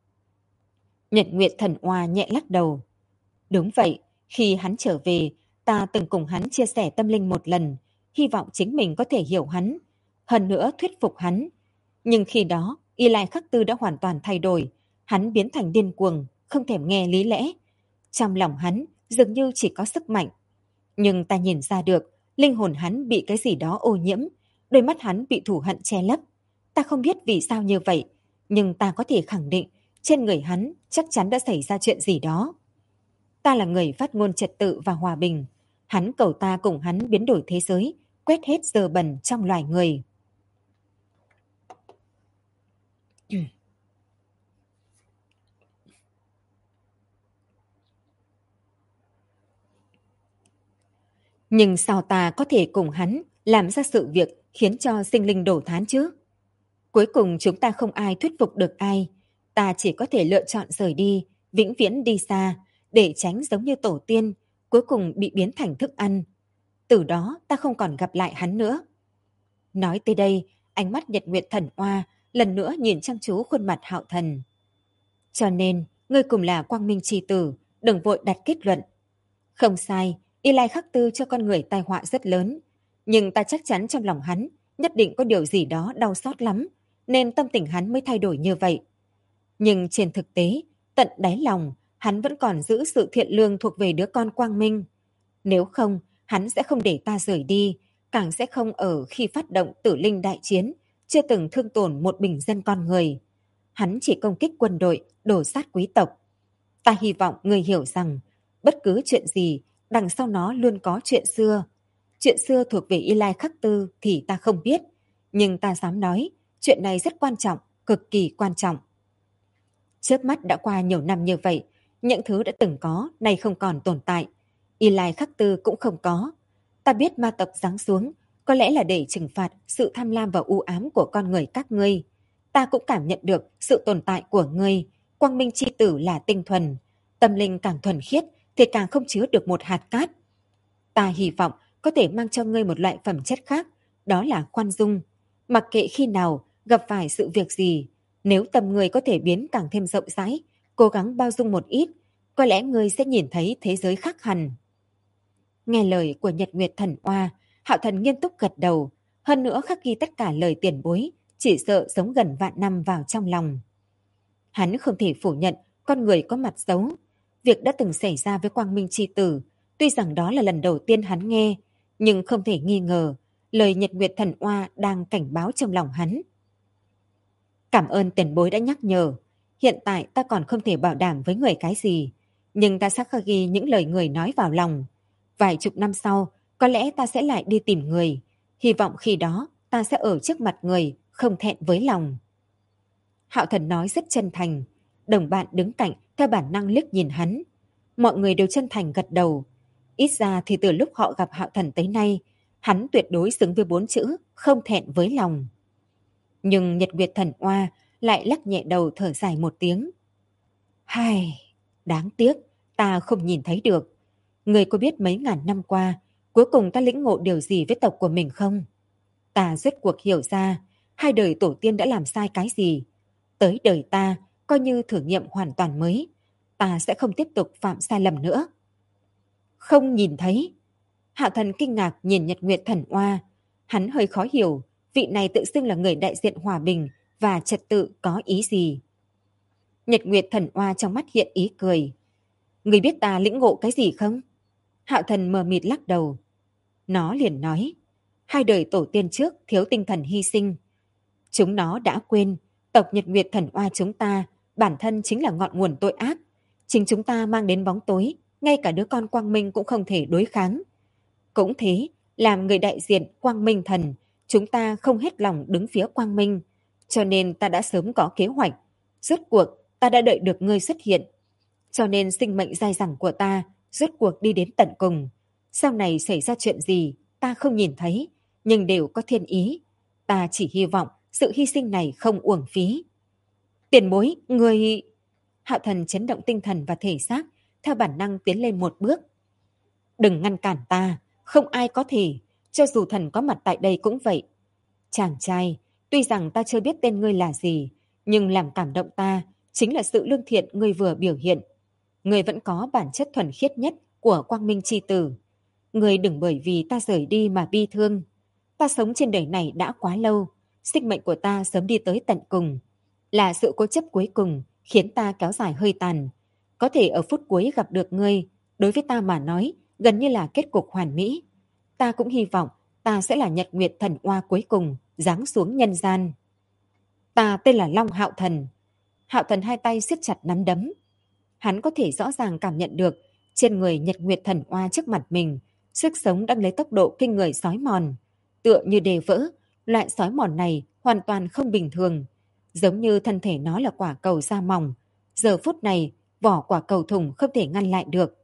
Nhật Nguyệt Thần Oa nhẹ lắc đầu. Đúng vậy, khi hắn trở về, ta từng cùng hắn chia sẻ tâm linh một lần, hy vọng chính mình có thể hiểu hắn, hơn nữa thuyết phục hắn. Nhưng khi đó, Y Lai Khắc Tư đã hoàn toàn thay đổi, hắn biến thành điên cuồng, không thèm nghe lý lẽ. Trong lòng hắn dường như chỉ có sức mạnh. Nhưng ta nhìn ra được, linh hồn hắn bị cái gì đó ô nhiễm, đôi mắt hắn bị thù hận che lấp. Ta không biết vì sao như vậy, nhưng ta có thể khẳng định trên người hắn chắc chắn đã xảy ra chuyện gì đó. Ta là người phát ngôn trật tự và hòa bình. Hắn cầu ta cùng hắn biến đổi thế giới, quét hết dơ bẩn trong loài người. Nhưng sao ta có thể cùng hắn làm ra sự việc khiến cho sinh linh đổ thán chứ? Cuối cùng chúng ta không ai thuyết phục được ai. Ta chỉ có thể lựa chọn rời đi, vĩnh viễn đi xa, để tránh giống như tổ tiên, cuối cùng bị biến thành thức ăn. Từ đó ta không còn gặp lại hắn nữa. Nói tới đây, ánh mắt Nhật Nguyệt Thần Oa lần nữa nhìn chăm chú khuôn mặt Hạo Thần. Cho nên, ngươi cùng là quang minh chi tử, đừng vội đặt kết luận. Không sai, Y Lai Khắc Tư cho con người tai họa rất lớn. Nhưng ta chắc chắn trong lòng hắn nhất định có điều gì đó đau xót lắm, nên tâm tình hắn mới thay đổi như vậy. Nhưng trên thực tế, tận đáy lòng, hắn vẫn còn giữ sự thiện lương thuộc về đứa con quang minh. Nếu không, hắn sẽ không để ta rời đi, càng sẽ không ở khi phát động Tử Linh đại chiến, chưa từng thương tổn một bình dân con người. Hắn chỉ công kích quân đội, đổ sát quý tộc. Ta hy vọng người hiểu rằng, bất cứ chuyện gì, đằng sau nó luôn có chuyện xưa. Chuyện xưa thuộc về Y Lai Khắc Tư thì ta không biết, nhưng ta dám nói, chuyện này rất quan trọng, cực kỳ quan trọng. Chớp mắt đã qua nhiều năm như vậy, những thứ đã từng có, nay không còn tồn tại. Y Lai Khắc Tư cũng không có. Ta biết ma tộc giáng xuống, có lẽ là để trừng phạt sự tham lam và u ám của con người các ngươi. Ta cũng cảm nhận được sự tồn tại của ngươi. Quang minh chi tử là tinh thuần. Tâm linh càng thuần khiết thì càng không chứa được một hạt cát. Ta hy vọng có thể mang cho ngươi một loại phẩm chất khác, đó là khoan dung. Mặc kệ khi nào gặp phải sự việc gì, nếu tâm ngươi có thể biến càng thêm rộng rãi, cố gắng bao dung một ít, có lẽ ngươi sẽ nhìn thấy thế giới khác hẳn. Nghe lời của Nhật Nguyệt Thần Oa, Hạo Thần nghiêm túc gật đầu, hơn nữa khắc ghi tất cả lời tiền bối, chỉ sợ sống gần vạn năm vào trong lòng. Hắn không thể phủ nhận con người có mặt xấu. Việc đã từng xảy ra với Quang Minh Chi Tử, tuy rằng đó là lần đầu tiên hắn nghe, nhưng không thể nghi ngờ, lời Nhật Nguyệt Thần Oa đang cảnh báo trong lòng hắn. Cảm ơn tiền bối đã nhắc nhở. Hiện tại ta còn không thể bảo đảm với người cái gì, nhưng ta sẽ khắc ghi những lời người nói vào lòng. Vài chục năm sau, có lẽ ta sẽ lại đi tìm người. Hy vọng khi đó ta sẽ ở trước mặt người, không thẹn với lòng. Hạo Thần nói rất chân thành. Đồng bạn đứng cạnh theo bản năng liếc nhìn hắn. Mọi người đều chân thành gật đầu. Ít ra thì từ lúc họ gặp Hạo Thần tới nay, hắn tuyệt đối xứng với 4 chữ không thẹn với lòng. Nhưng Nhật Nguyệt Thần Oa lại lắc nhẹ đầu thở dài một tiếng. Hai, đáng tiếc, ta không nhìn thấy được. Người có biết mấy ngàn năm qua, cuối cùng ta lĩnh ngộ điều gì với tộc của mình không? Ta rốt cuộc hiểu ra, 2 đời tổ tiên đã làm sai cái gì. Tới đời ta, coi như thử nghiệm hoàn toàn mới. Ta sẽ không tiếp tục phạm sai lầm nữa. Không nhìn thấy. Hạo Thần kinh ngạc nhìn Nhật Nguyệt Thần Oa. Hắn hơi khó hiểu, vị này tự xưng là người đại diện hòa bình và trật tự có ý gì. Nhật Nguyệt Thần Oa trong mắt hiện ý cười. Người biết ta lĩnh ngộ cái gì không? Hạo Thần mờ mịt lắc đầu. Nó liền nói, 2 đời tổ tiên trước thiếu tinh thần hy sinh. Chúng nó đã quên, tộc Nhật Nguyệt Thần Oa chúng ta bản thân chính là ngọn nguồn tội ác. Chính chúng ta mang đến bóng tối, ngay cả đứa con Quang Minh cũng không thể đối kháng. Cũng thế, làm người đại diện Quang Minh Thần, chúng ta không hết lòng đứng phía Quang Minh, cho nên ta đã sớm có kế hoạch. Rốt cuộc, ta đã đợi được ngươi xuất hiện. Cho nên sinh mệnh dai dẳng của ta rốt cuộc đi đến tận cùng. Sau này xảy ra chuyện gì, ta không nhìn thấy, nhưng đều có thiên ý. Ta chỉ hy vọng sự hy sinh này không uổng phí. Tiền bối, người... Hạo Thần chấn động tinh thần và thể xác, theo bản năng tiến lên một bước. Đừng ngăn cản ta, không ai có thể, cho dù thần có mặt tại đây cũng vậy. Chàng trai, tuy rằng ta chưa biết tên ngươi là gì, nhưng làm cảm động ta chính là sự lương thiện ngươi vừa biểu hiện. Ngươi vẫn có bản chất thuần khiết nhất của Quang Minh Chi Tử. Ngươi đừng bởi vì ta rời đi mà bi thương. Ta sống trên đời này đã quá lâu, sinh mệnh của ta sớm đi tới tận cùng. Là sự cố chấp cuối cùng khiến ta kéo dài hơi tàn. Có thể ở phút cuối gặp được ngươi, đối với ta mà nói, gần như là kết cục hoàn mỹ. Ta cũng hy vọng ta sẽ là Nhật Nguyệt Thần Oa cuối cùng giáng xuống nhân gian. Ta tên là Long Hạo Thần. Hạo Thần hai tay siết chặt nắm đấm. Hắn có thể rõ ràng cảm nhận được trên người Nhật Nguyệt Thần Oa trước mặt mình, sức sống đang lấy tốc độ kinh người xói mòn. Tựa như đề vỡ, loại xói mòn này hoàn toàn không bình thường. Giống như thân thể nó là quả cầu da mỏng. Giờ phút này, vỏ quả cầu thùng không thể ngăn lại được.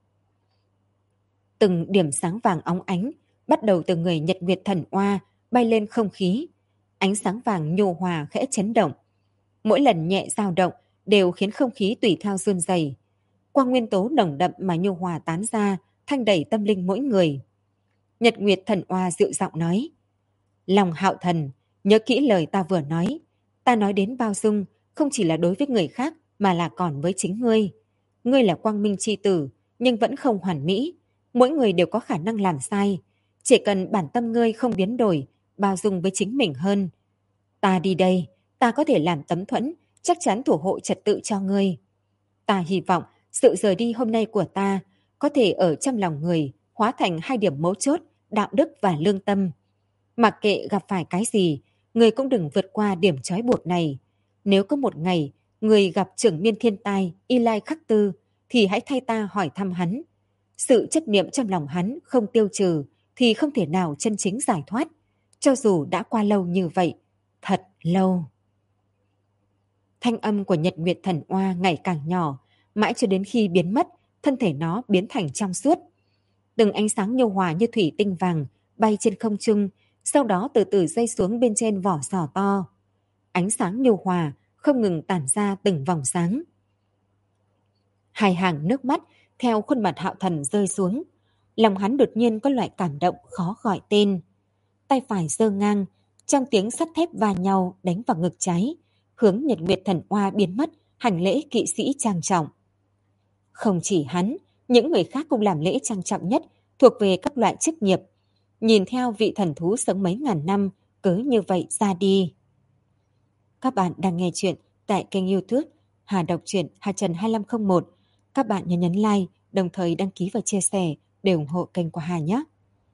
Từng điểm sáng vàng óng ánh, bắt đầu từ người Nhật Nguyệt Thần Oa, bay lên không khí. Ánh sáng vàng nhu hòa khẽ chấn động. Mỗi lần nhẹ dao động đều khiến không khí tùy theo run rẩy. Quang nguyên tố nồng đậm mà nhu hòa tán ra, thanh đẩy tâm linh mỗi người. Nhật Nguyệt Thần Oa dịu giọng nói. Lòng Hạo Thần, nhớ kỹ lời ta vừa nói. Ta nói đến bao dung, không chỉ là đối với người khác mà là còn với chính ngươi. Ngươi là Quang Minh Chi Tử, nhưng vẫn không hoàn mỹ. Mỗi người đều có khả năng làm sai. Chỉ cần bản tâm ngươi không biến đổi, bao dung với chính mình hơn. Ta đi đây, ta có thể làm tấm thuẫn, chắc chắn thủ hộ trật tự cho ngươi. Ta hy vọng sự rời đi hôm nay của ta có thể ở trong lòng người hóa thành 2 điểm mấu chốt, đạo đức và lương tâm. Mặc kệ gặp phải cái gì, người cũng đừng vượt qua điểm trói buộc này. Nếu có một ngày người gặp trưởng miên thiên tai Y Lai Khắc Tư thì hãy thay ta hỏi thăm hắn. Sự chấp niệm trong lòng hắn không tiêu trừ thì không thể nào chân chính giải thoát, cho dù đã qua lâu như vậy, thật lâu. Thanh âm của Nhật Nguyệt Thần Oa ngày càng nhỏ, mãi cho đến khi biến mất, thân thể nó biến thành trong suốt. Từng ánh sáng nhu hòa như thủy tinh vàng bay trên không trung, sau đó từ từ rơi xuống bên trên vỏ sò to. Ánh sáng nhu hòa không ngừng tản ra từng vòng sáng. Hai hàng nước mắt theo khuôn mặt Hạo Thần rơi xuống. Lòng hắn đột nhiên có loại cảm động khó gọi tên. Tay phải giơ ngang, trong tiếng sắt thép va nhau đánh vào ngực trái, hướng Nhật Nguyệt Thần Oa biến mất, hành lễ kỵ sĩ trang trọng. Không chỉ hắn, những người khác cũng làm lễ trang trọng nhất thuộc về các loại chức nghiệp. Nhìn theo vị thần thú sống mấy ngàn năm cứ như vậy ra đi. Các bạn đang nghe chuyện tại kênh YouTube Hà Đọc truyện Hà Trần 2501. Các bạn nhớ nhấn like, đồng thời đăng ký và chia sẻ để ủng hộ kênh của Hà nhé.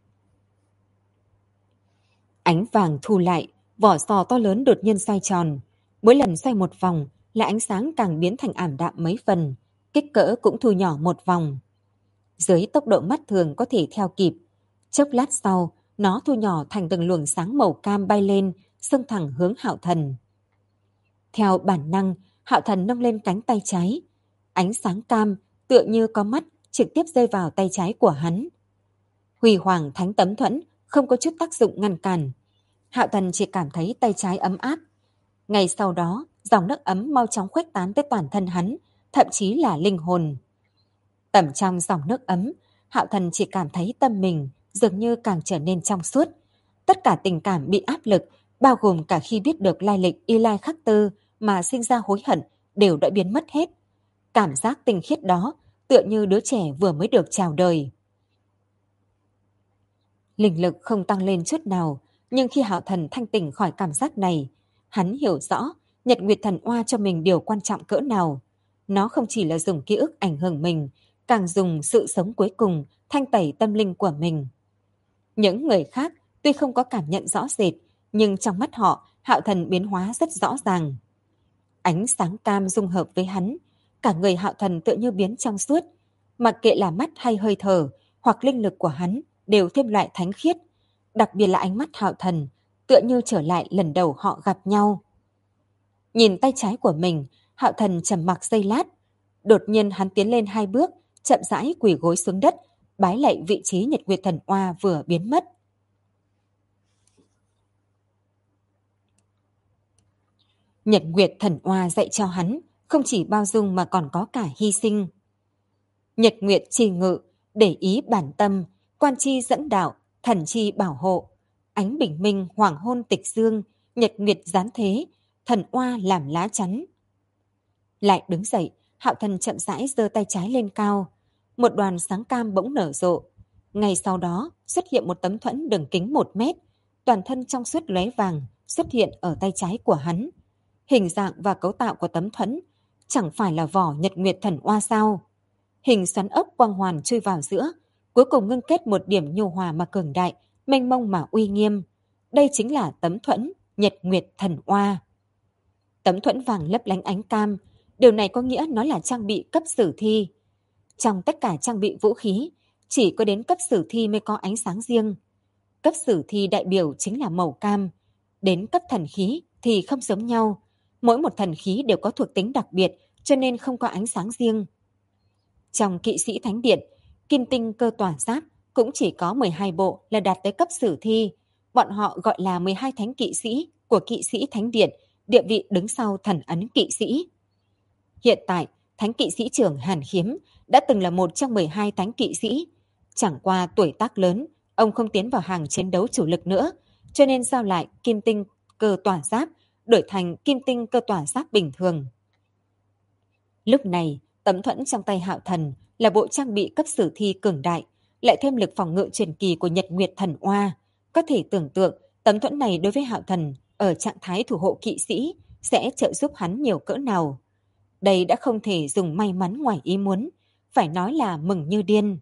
Ánh vàng thu lại, vỏ sò to lớn đột nhiên xoay tròn. Mỗi lần xoay một vòng là ánh sáng càng biến thành ảm đạm mấy phần, kích cỡ cũng thu nhỏ một vòng. Dưới tốc độ mắt thường có thể theo kịp, chốc lát sau, nó thu nhỏ thành từng luồng sáng màu cam bay lên, xông thẳng hướng Hạo Thần. Theo bản năng, Hạo Thần nâng lên cánh tay trái. Ánh sáng cam tựa như có mắt trực tiếp rơi vào tay trái của hắn. Huy hoàng thánh tấm thuẫn không có chút tác dụng ngăn cản. Hạo Thần chỉ cảm thấy tay trái ấm áp. Ngay sau đó, dòng nước ấm mau chóng khuếch tán tới toàn thân hắn, thậm chí là linh hồn. Tẩm trong dòng nước ấm, Hạo Thần chỉ cảm thấy tâm mình dường như càng trở nên trong suốt. Tất cả tình cảm bị áp lực, bao gồm cả khi biết được lai lịch Y Lai Khắc Tư mà sinh ra hối hận, đều đã biến mất hết. Cảm giác tinh khiết đó tựa như đứa trẻ vừa mới được chào đời. Linh lực không tăng lên chút nào, nhưng khi Hạo Thần thanh tỉnh khỏi cảm giác này, hắn hiểu rõ Nhật Nguyệt Thần Oa cho mình điều quan trọng cỡ nào. Nó không chỉ là dùng ký ức ảnh hưởng mình, càng dùng sự sống cuối cùng thanh tẩy tâm linh của mình. Những người khác tuy không có cảm nhận rõ rệt, nhưng trong mắt họ, Hạo Thần biến hóa rất rõ ràng. Ánh sáng cam dung hợp với hắn, cả người Hạo Thần tựa như biến trong suốt. Mặc kệ là mắt hay hơi thở, hoặc linh lực của hắn đều thêm loại thánh khiết. Đặc biệt là ánh mắt Hạo Thần, tựa như trở lại lần đầu họ gặp nhau. Nhìn tay trái của mình, Hạo Thần trầm mặc giây lát. Đột nhiên hắn tiến lên 2 bước, chậm rãi quỳ gối xuống đất, bái lạy vị trí Nhật Nguyệt Thần Oa vừa biến mất. Nhật Nguyệt Thần Oa dạy cho hắn không chỉ bao dung mà còn có cả hy sinh. Nhật Nguyệt trì ngự, để ý bản tâm, quan chi dẫn đạo, thần chi bảo hộ. Ánh bình minh hoàng hôn tịch dương, Nhật Nguyệt gián thế, Thần Oa làm lá chắn. Lại đứng dậy, Hạo Thần chậm rãi giơ tay trái lên cao. Một đoàn sáng cam bỗng nở rộ. Ngay sau đó xuất hiện một tấm thuẫn đường kính 1 mét, toàn thân trong suốt lóe vàng xuất hiện ở tay trái của hắn. Hình dạng và cấu tạo của tấm thuẫn chẳng phải là vỏ Nhật Nguyệt Thần Oa sao? Hình xoắn ốc quang hoàn chui vào giữa, cuối cùng ngưng kết một điểm nhu hòa mà cường đại, mênh mông mà uy nghiêm. Đây chính là tấm thuẫn Nhật Nguyệt Thần Oa. Tấm thuẫn vàng lấp lánh ánh cam, điều này có nghĩa nó là trang bị cấp sử thi. Trong tất cả trang bị vũ khí, chỉ có đến cấp sử thi mới có ánh sáng riêng. Cấp sử thi đại biểu chính là màu cam. Đến cấp thần khí thì không giống nhau. Mỗi một thần khí đều có thuộc tính đặc biệt, cho nên không có ánh sáng riêng. Trong kỵ sĩ thánh điện, kim tinh cơ tỏa giáp cũng chỉ có 12 bộ là đạt tới cấp sử thi. Bọn họ gọi là 12 thánh kỵ sĩ của kỵ sĩ thánh điện, địa vị đứng sau thần ấn kỵ sĩ. Hiện tại, thánh kỵ sĩ trưởng Hàn Khiếm đã từng là một trong 12 thánh kỵ sĩ. Chẳng qua tuổi tác lớn, ông không tiến vào hàng chiến đấu chủ lực nữa, cho nên giao lại kim tinh cơ tỏa giáp, đổi thành kim tinh cơ tỏa giáp bình thường. Lúc này, tấm thuẫn trong tay Hạo Thần là bộ trang bị cấp sử thi cường đại, lại thêm lực phòng ngự truyền kỳ của Nhật Nguyệt Thần Oa. Có thể tưởng tượng, tấm thuẫn này đối với Hạo Thần ở trạng thái thủ hộ kỵ sĩ sẽ trợ giúp hắn nhiều cỡ nào. Đây đã không thể dùng may mắn ngoài ý muốn, phải nói là mừng như điên.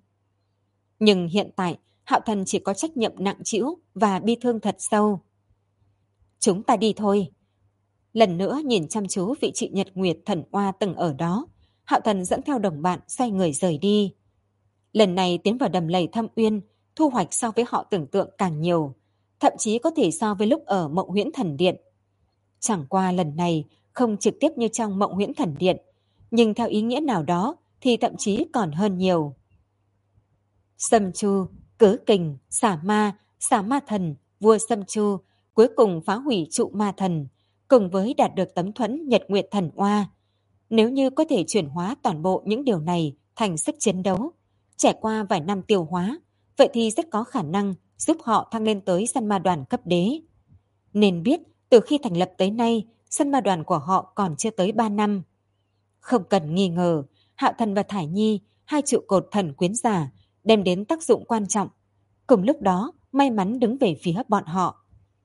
Nhưng hiện tại, Hạo Thần chỉ có trách nhiệm nặng trĩu và bi thương thật sâu. Chúng ta đi thôi. Lần nữa nhìn chăm chú vị trí Nhật Nguyệt Thần Oa từng ở đó, Hạo Thần dẫn theo đồng bạn xoay người rời đi. Lần này tiến vào đầm lầy Thâm Uyên, thu hoạch so với họ tưởng tượng càng nhiều, thậm chí có thể so với lúc ở Mộng Huyễn Thần Điện. Chẳng qua lần này không trực tiếp như trong Mộng Huyễn Thần Điện, nhưng theo ý nghĩa nào đó thì thậm chí còn hơn nhiều. Sâm Chu, Cớ Kình, Xả Ma Thần, vua Sâm Chu cuối cùng phá hủy trụ ma thần, cùng với đạt được tấm thuẫn Nhật Nguyệt Thần Oa. Nếu như có thể chuyển hóa toàn bộ những điều này thành sức chiến đấu, trải qua vài năm tiêu hóa, vậy thì rất có khả năng giúp họ thăng lên tới săn ma đoàn cấp đế. Nên biết, từ khi thành lập tới nay, săn ma đoàn của họ còn chưa tới 3 năm. Không cần nghi ngờ, Hạo Thần và Thải Nhi, hai trụ cột thần quyến giả, đem đến tác dụng quan trọng. Cùng lúc đó, may mắn đứng về phía bọn họ.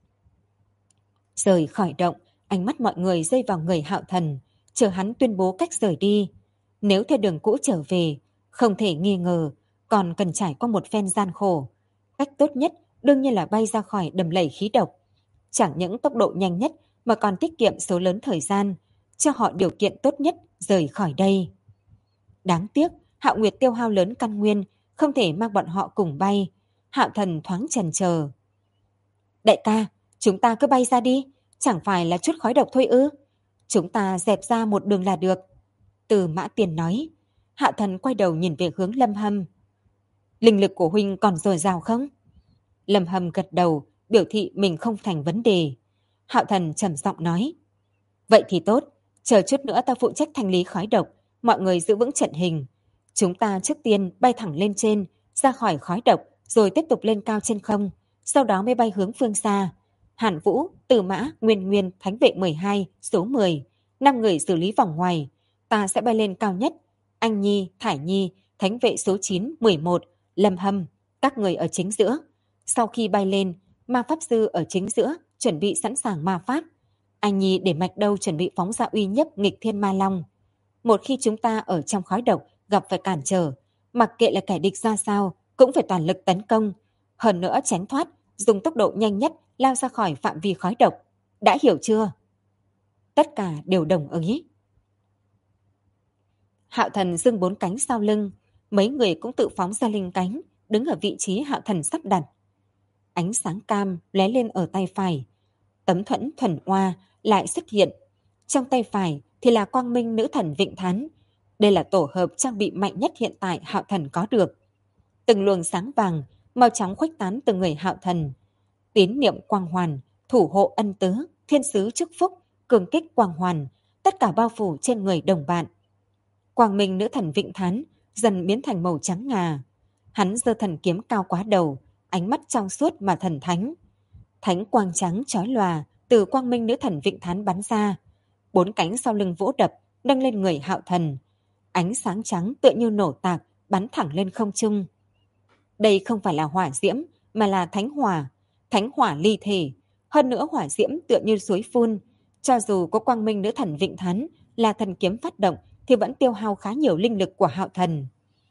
Rời khỏi động, ánh mắt mọi người rơi vào người Hạo Thần, chờ hắn tuyên bố cách rời đi. Nếu theo đường cũ trở về, không thể nghi ngờ, còn cần trải qua một phen gian khổ. Cách tốt nhất đương nhiên là bay ra khỏi đầm lầy khí độc. Chẳng những tốc độ nhanh nhất mà còn tiết kiệm số lớn thời gian, cho họ điều kiện tốt nhất rời khỏi đây. Đáng tiếc, Hạo Nguyệt tiêu hao lớn căn nguyên, không thể mang bọn họ cùng bay. Hạo Thần thoáng chần chờ. Đại ca, chúng ta cứ bay ra đi, chẳng phải là chút khói độc thôi ư? Chúng ta dẹp ra một đường là được. Từ Mã Tiền nói. Hạo Thần quay đầu nhìn về hướng Lâm Hâm. Linh lực của huynh còn dồi dào không? Lâm Hâm gật đầu, biểu thị mình không thành vấn đề. Hạo Thần trầm giọng nói. Vậy thì tốt, chờ chút nữa ta phụ trách thanh lý khói độc, mọi người giữ vững trận hình. Chúng ta trước tiên bay thẳng lên trên, ra khỏi khói độc, rồi tiếp tục lên cao trên không, sau đó mới bay hướng phương xa. Hàn Vũ, Từ Mã, Nguyên, Thánh vệ 12, số 10, 5 người xử lý vòng ngoài. Ta sẽ bay lên cao nhất. Anh Nhi, Thải Nhi, Thánh vệ số 9, 11, Lâm Hâm, các người ở chính giữa. Sau khi bay lên, ma pháp sư ở chính giữa chuẩn bị sẵn sàng ma pháp. Anh Nhi để Mạch Đâu chuẩn bị phóng ra uy nhấp nghịch thiên ma long. Một khi chúng ta ở trong khói độc gặp phải cản trở, mặc kệ là kẻ địch ra sao, cũng phải toàn lực tấn công. Hơn nữa tránh thoát, dùng tốc độ nhanh nhất lao ra khỏi phạm vi khói độc. Đã hiểu chưa? Tất cả đều đồng ý. Hạo Thần giương 4 cánh sau lưng, mấy người cũng tự phóng ra linh cánh, đứng ở vị trí Hạo Thần sắp đặt. Ánh sáng cam lóe lên ở tay phải. Tấm thuẫn thuần oa lại xuất hiện. Trong tay phải thì là quang minh nữ thần Vịnh Thán. Đây là tổ hợp trang bị mạnh nhất hiện tại Hạo Thần có được. Từng luồng sáng vàng mau chóng khuếch tán từ người Hạo Thần. Tín niệm quang hoàn, thủ hộ ân tứ, thiên sứ chúc phúc, cường kích quang hoàn, tất cả bao phủ trên người đồng bạn. Quang minh nữ thần Vịnh Thán dần biến thành màu trắng ngà. Hắn giơ thần kiếm cao quá đầu, ánh mắt trong suốt mà thần thánh. Thánh quang trắng chói lòa từ quang minh nữ thần Vịnh Thán bắn ra. 4 cánh sau lưng vỗ đập, nâng lên người Hạo Thần. Ánh sáng trắng tựa như nổ tạc, bắn thẳng lên không trung. Đây không phải là hỏa diễm, mà là thánh hỏa ly thể. Hơn nữa hỏa diễm tựa như suối phun. Cho dù có quang minh nữ thần Vịnh Thán là thần kiếm phát động, thì vẫn tiêu hao khá nhiều linh lực của Hạo Thần.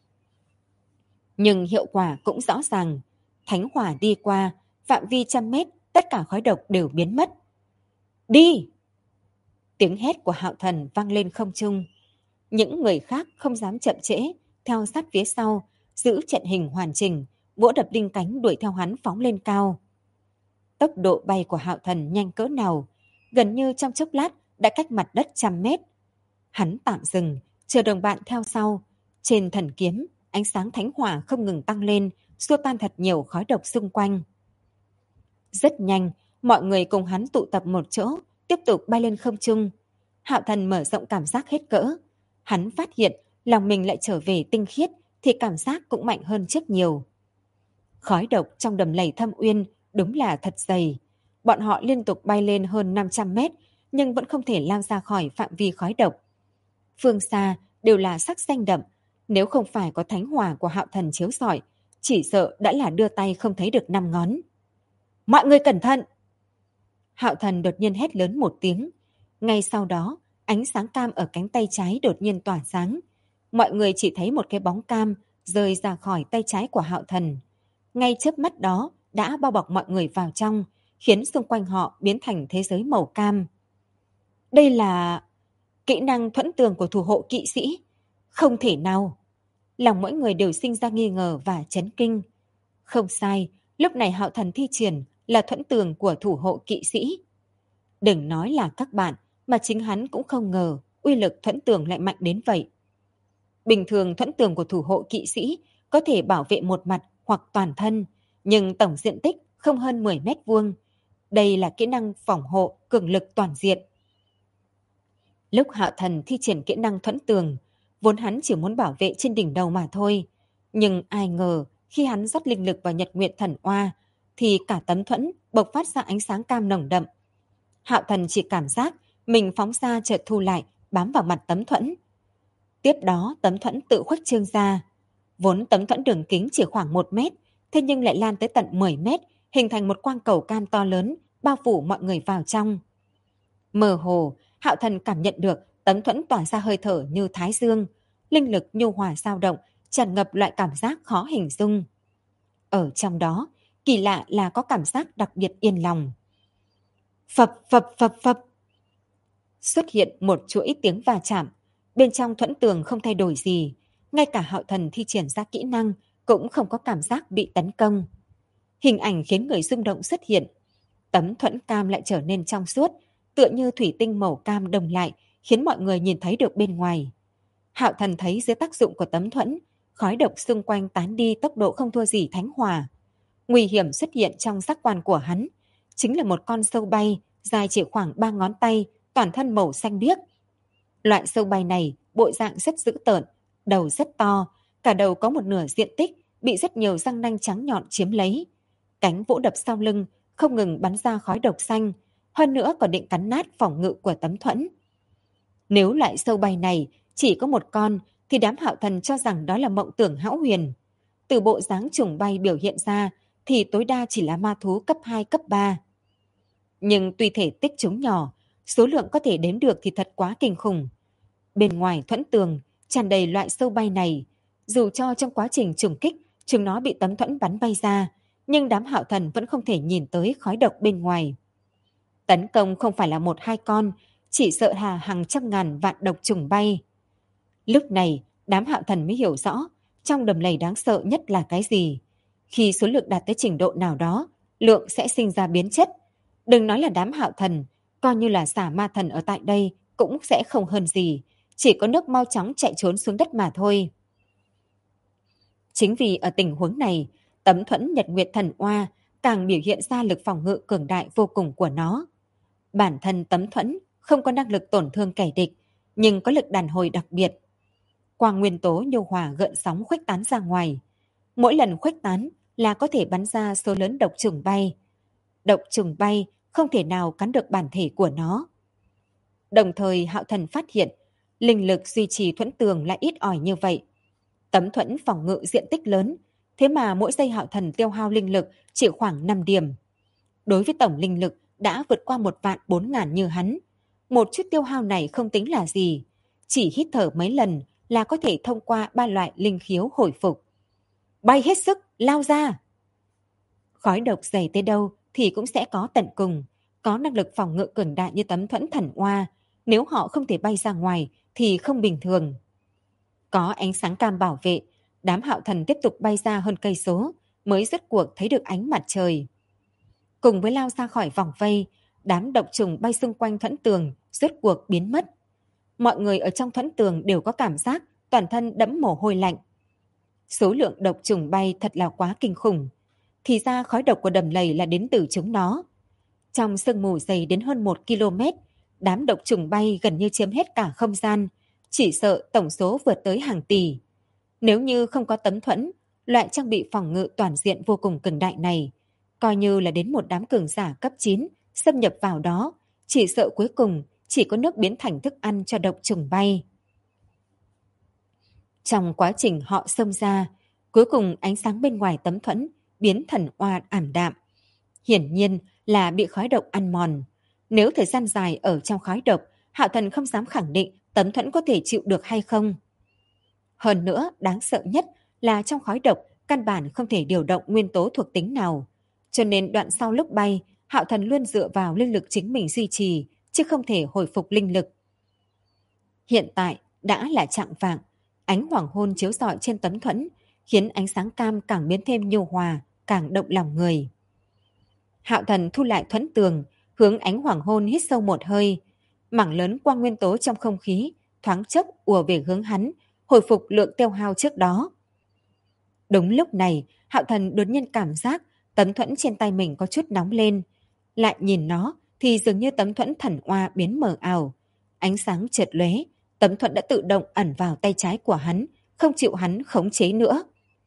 Nhưng hiệu quả cũng rõ ràng. Thánh hỏa đi qua, phạm vi 100 mét, tất cả khói độc đều biến mất. Đi! Tiếng hét của Hạo Thần vang lên không trung. Những người khác không dám chậm trễ, theo sát phía sau, giữ trận hình hoàn chỉnh, vỗ đập đinh cánh đuổi theo hắn phóng lên cao. Tốc độ bay của Hạo Thần nhanh cỡ nào, gần như trong chốc lát đã cách mặt đất 100 mét. Hắn tạm dừng, chờ đồng bạn theo sau. Trên thần kiếm, ánh sáng thánh hỏa không ngừng tăng lên, xua tan thật nhiều khói độc xung quanh. Rất nhanh, mọi người cùng hắn tụ tập một chỗ, tiếp tục bay lên không trung. Hạo Thần mở rộng cảm giác hết cỡ. Hắn phát hiện lòng mình lại trở về tinh khiết, thì cảm giác cũng mạnh hơn trước nhiều. Khói độc trong đầm lầy Thâm Uyên đúng là thật dày. Bọn họ liên tục bay lên hơn 500 mét, nhưng vẫn không thể lao ra khỏi phạm vi khói độc. Phương xa đều là sắc xanh đậm, nếu không phải có thánh hỏa của Hạo Thần chiếu rọi, chỉ sợ đã là đưa tay không thấy được 5 ngón. Mọi người cẩn thận! Hạo Thần đột nhiên hét lớn một tiếng. Ngay sau đó, ánh sáng cam ở cánh tay trái đột nhiên tỏa sáng. Mọi người chỉ thấy một cái bóng cam rơi ra khỏi tay trái của Hạo Thần. Ngay chớp mắt đó đã bao bọc mọi người vào trong, khiến xung quanh họ biến thành thế giới màu cam. Đây là kỹ năng thuẫn tường của thủ hộ kỵ sĩ. Không thể nào. Lòng mỗi người đều sinh ra nghi ngờ và chấn kinh. Không sai, lúc này Hạo Thần thi triển là thuẫn tường của thủ hộ kỵ sĩ. Đừng nói là các bạn, mà chính hắn cũng không ngờ uy lực thuẫn tường lại mạnh đến vậy. Bình thường thuẫn tường của thủ hộ kỵ sĩ có thể bảo vệ một mặt hoặc toàn thân, nhưng tổng diện tích không hơn 10 mét vuông. Đây là kỹ năng phòng hộ cường lực toàn diện. Lúc Hạo Thần thi triển kỹ năng thuẫn tường, vốn hắn chỉ muốn bảo vệ trên đỉnh đầu mà thôi. Nhưng ai ngờ khi hắn rót linh lực vào Nhật Nguyệt Thần Oa, thì cả tấm thuẫn bộc phát ra ánh sáng cam nồng đậm. Hạo Thần chỉ cảm giác mình phóng ra chợt thu lại, bám vào mặt tấm thuẫn. Tiếp đó tấm thuẫn tự khuếch trương ra. Vốn tấm thuẫn đường kính chỉ khoảng 1 mét, thế nhưng lại lan tới tận 10 mét, hình thành một quang cầu cam to lớn, bao phủ mọi người vào trong. Mơ hồ, Hạo Thần cảm nhận được tấm thuẫn tỏa ra hơi thở như thái dương, linh lực nhu hòa dao động, tràn ngập loại cảm giác khó hình dung. Ở trong đó, kỳ lạ là có cảm giác đặc biệt yên lòng. Phập phập phập phập. Xuất hiện một chuỗi tiếng va chạm, bên trong thuẫn tường không thay đổi gì, ngay cả Hạo Thần thi triển ra kỹ năng cũng không có cảm giác bị tấn công. Hình ảnh khiến người rung động xuất hiện. Tấm thuẫn cam lại trở nên trong suốt, tựa như thủy tinh màu cam đồng lại, khiến mọi người nhìn thấy được bên ngoài. Hạo Thần thấy dưới tác dụng của tấm thuẫn, khói độc xung quanh tán đi tốc độ không thua gì thánh hỏa. Nguy hiểm xuất hiện trong giác quan của hắn, chính là một con sâu bay dài chỉ khoảng 3 ngón tay, toàn thân màu xanh biếc. Loại sâu bay này bộ dạng rất dữ tợn, đầu rất to, cả đầu có một nửa diện tích bị rất nhiều răng nanh trắng nhọn chiếm lấy. Cánh vỗ đập sau lưng không ngừng bắn ra khói độc xanh, hơn nữa còn định cắn nát phòng ngự của tấm thuẫn. Nếu loại sâu bay này chỉ có một con, thì đám Hạo Thần cho rằng đó là mộng tưởng hão huyền. Từ bộ dáng trùng bay biểu hiện ra, thì tối đa chỉ là ma thú cấp 2, cấp 3. Nhưng tuy thể tích chúng nhỏ, số lượng có thể đếm được thì thật quá kinh khủng. Bên ngoài thuẫn tường, tràn đầy loại sâu bay này. Dù cho trong quá trình trùng kích, chúng nó bị tấm thuẫn bắn bay ra, nhưng đám Hạo Thần vẫn không thể nhìn tới khói độc bên ngoài. Tấn công không phải là 1-2 con, chỉ sợ hà hàng trăm ngàn vạn độc trùng bay. Lúc này, đám Hạo Thần mới hiểu rõ, trong đầm lầy đáng sợ nhất là cái gì. Khi số lượng đạt tới trình độ nào đó, lượng sẽ sinh ra biến chất. Đừng nói là đám Hạo Thần, coi như là xả ma thần ở tại đây cũng sẽ không hơn gì, chỉ có nước mau chóng chạy trốn xuống đất mà thôi. Chính vì ở tình huống này, tấm thuẫn Nhật Nguyệt Thần Oa càng biểu hiện ra lực phòng ngự cường đại vô cùng của nó. Bản thân tấm thuẫn không có năng lực tổn thương kẻ địch, nhưng có lực đàn hồi đặc biệt. Quang nguyên tố nhu hòa gợn sóng khuếch tán ra ngoài. Mỗi lần khuếch tán là có thể bắn ra số lớn độc trùng bay. Độc trùng bay không thể nào cắn được bản thể của nó. Đồng thời Hạo Thần phát hiện, linh lực duy trì thuẫn tường lại ít ỏi như vậy. Tấm thuẫn phòng ngự diện tích lớn, thế mà mỗi giây Hạo Thần tiêu hao linh lực chỉ khoảng 5 điểm. Đối với tổng linh lực đã vượt qua 1.400.000 như hắn, một chút tiêu hao này không tính là gì. Chỉ hít thở mấy lần là có thể thông qua 3 loại linh khiếu hồi phục. Bay hết sức, lao ra! Khói độc dày tới đâu thì cũng sẽ có tận cùng. Có năng lực phòng ngự cường đại như tấm thuẫn thần oa, nếu họ không thể bay ra ngoài thì không bình thường. Có ánh sáng cam bảo vệ, đám Hạo Thần tiếp tục bay ra hơn cây số, mới rốt cuộc thấy được ánh mặt trời. Cùng với lao ra khỏi vòng vây, đám độc trùng bay xung quanh thuẫn tường rốt cuộc biến mất. Mọi người ở trong thuẫn tường đều có cảm giác toàn thân đẫm mồ hôi lạnh. Số lượng độc trùng bay thật là quá kinh khủng. Thì ra khói độc của đầm lầy là đến từ chúng nó. Trong sương mù dày đến hơn 1 km, đám độc trùng bay gần như chiếm hết cả không gian, chỉ sợ tổng số vượt tới hàng tỷ. Nếu như không có tấm thuẫn, loại trang bị phòng ngự toàn diện vô cùng cường đại này, coi như là đến một đám cường giả cấp 9 xâm nhập vào đó, chỉ sợ cuối cùng chỉ có nước biến thành thức ăn cho độc trùng bay. Trong quá trình họ xông ra, cuối cùng ánh sáng bên ngoài tấm thuẫn biến thần oa ảm đạm. Hiển nhiên là bị khói độc ăn mòn. Nếu thời gian dài ở trong khói độc, Hạo Thần không dám khẳng định tấm thuẫn có thể chịu được hay không. Hơn nữa, đáng sợ nhất là trong khói độc căn bản không thể điều động nguyên tố thuộc tính nào. Cho nên đoạn sau lúc bay, Hạo Thần luôn dựa vào linh lực chính mình duy trì, chứ không thể hồi phục linh lực. Hiện tại đã là chạng vạng, ánh hoàng hôn chiếu rọi trên tấm thuẫn, khiến ánh sáng cam càng biến thêm nhu hòa, càng động lòng người. Hạo Thần thu lại thuẫn tường, hướng ánh hoàng hôn hít sâu một hơi. Mảng lớn quang nguyên tố trong không khí, thoáng chốc ùa về hướng hắn, hồi phục lượng tiêu hao trước đó. Đúng lúc này, Hạo Thần đột nhiên cảm giác tấm thuẫn trên tay mình có chút nóng lên. Lại nhìn nó thì dường như tấm thuẫn thần oa biến mờ ảo. Ánh sáng chợt lóe, tấm thuẫn đã tự động ẩn vào tay trái của hắn, không chịu hắn khống chế nữa.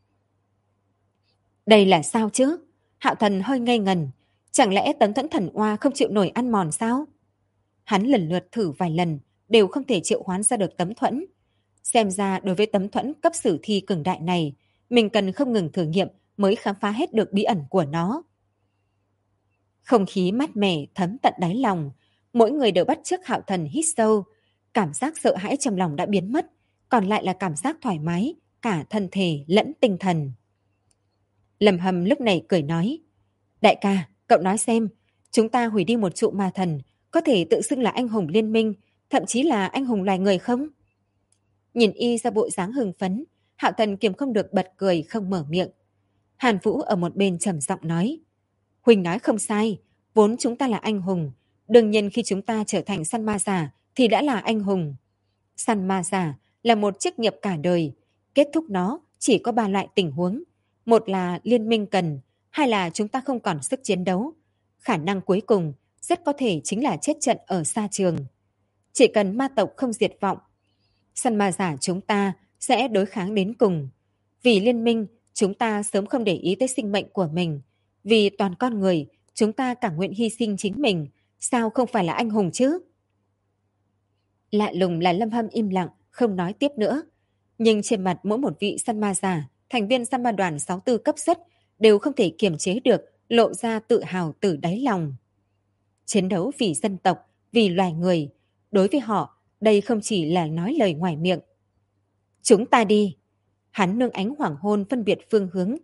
Đây là sao chứ? Hạo Thần hơi ngây ngần. Chẳng lẽ tấm thuẫn thần oa không chịu nổi ăn mòn sao? Hắn lần lượt thử vài lần, đều không thể triệu hoán ra được tấm thuẫn. Xem ra đối với tấm thuẫn cấp sử thi cường đại này, mình cần không ngừng thử nghiệm mới khám phá hết được bí ẩn của nó. Không khí mát mẻ thấm tận đáy lòng, mỗi người đều bắt chước Hạo Thần hít sâu. Cảm giác sợ hãi trong lòng đã biến mất, còn lại là cảm giác thoải mái, cả thân thể lẫn tinh thần. Lâm Hâm lúc này cười nói, đại ca, cậu nói xem, chúng ta hủy đi một trụ ma thần, có thể tự xưng là anh hùng liên minh, thậm chí là anh hùng loài người không? Nhìn y ra bộ dáng hưng phấn, Hạo Thần kiềm không được bật cười không mở miệng. Hàn Vũ ở một bên trầm giọng nói, Huỳnh nói không sai, vốn chúng ta là anh hùng, đương nhiên khi chúng ta trở thành săn ma giả thì đã là anh hùng. Săn ma giả là một chức nghiệp cả đời, kết thúc nó chỉ có 3 loại tình huống. Một là liên minh cần, hai là chúng ta không còn sức chiến đấu. Khả năng cuối cùng rất có thể chính là chết trận ở xa trường. Chỉ cần ma tộc không diệt vong, săn ma giả chúng ta sẽ đối kháng đến cùng. Vì liên minh, chúng ta sớm không để ý tới sinh mệnh của mình. Vì toàn con người, chúng ta càng nguyện hy sinh chính mình, sao không phải là anh hùng chứ? Lạ lùng là Lâm Hâm im lặng, không nói tiếp nữa. Nhưng trên mặt mỗi một vị săn ma giả, thành viên săn ma đoàn 64 cấp xuất đều không thể kiềm chế được, lộ ra tự hào từ đáy lòng. Chiến đấu vì dân tộc, vì loài người, đối với họ, đây không chỉ là nói lời ngoài miệng. Chúng ta đi. Hắn nương ánh hoàng hôn phân biệt phương hướng.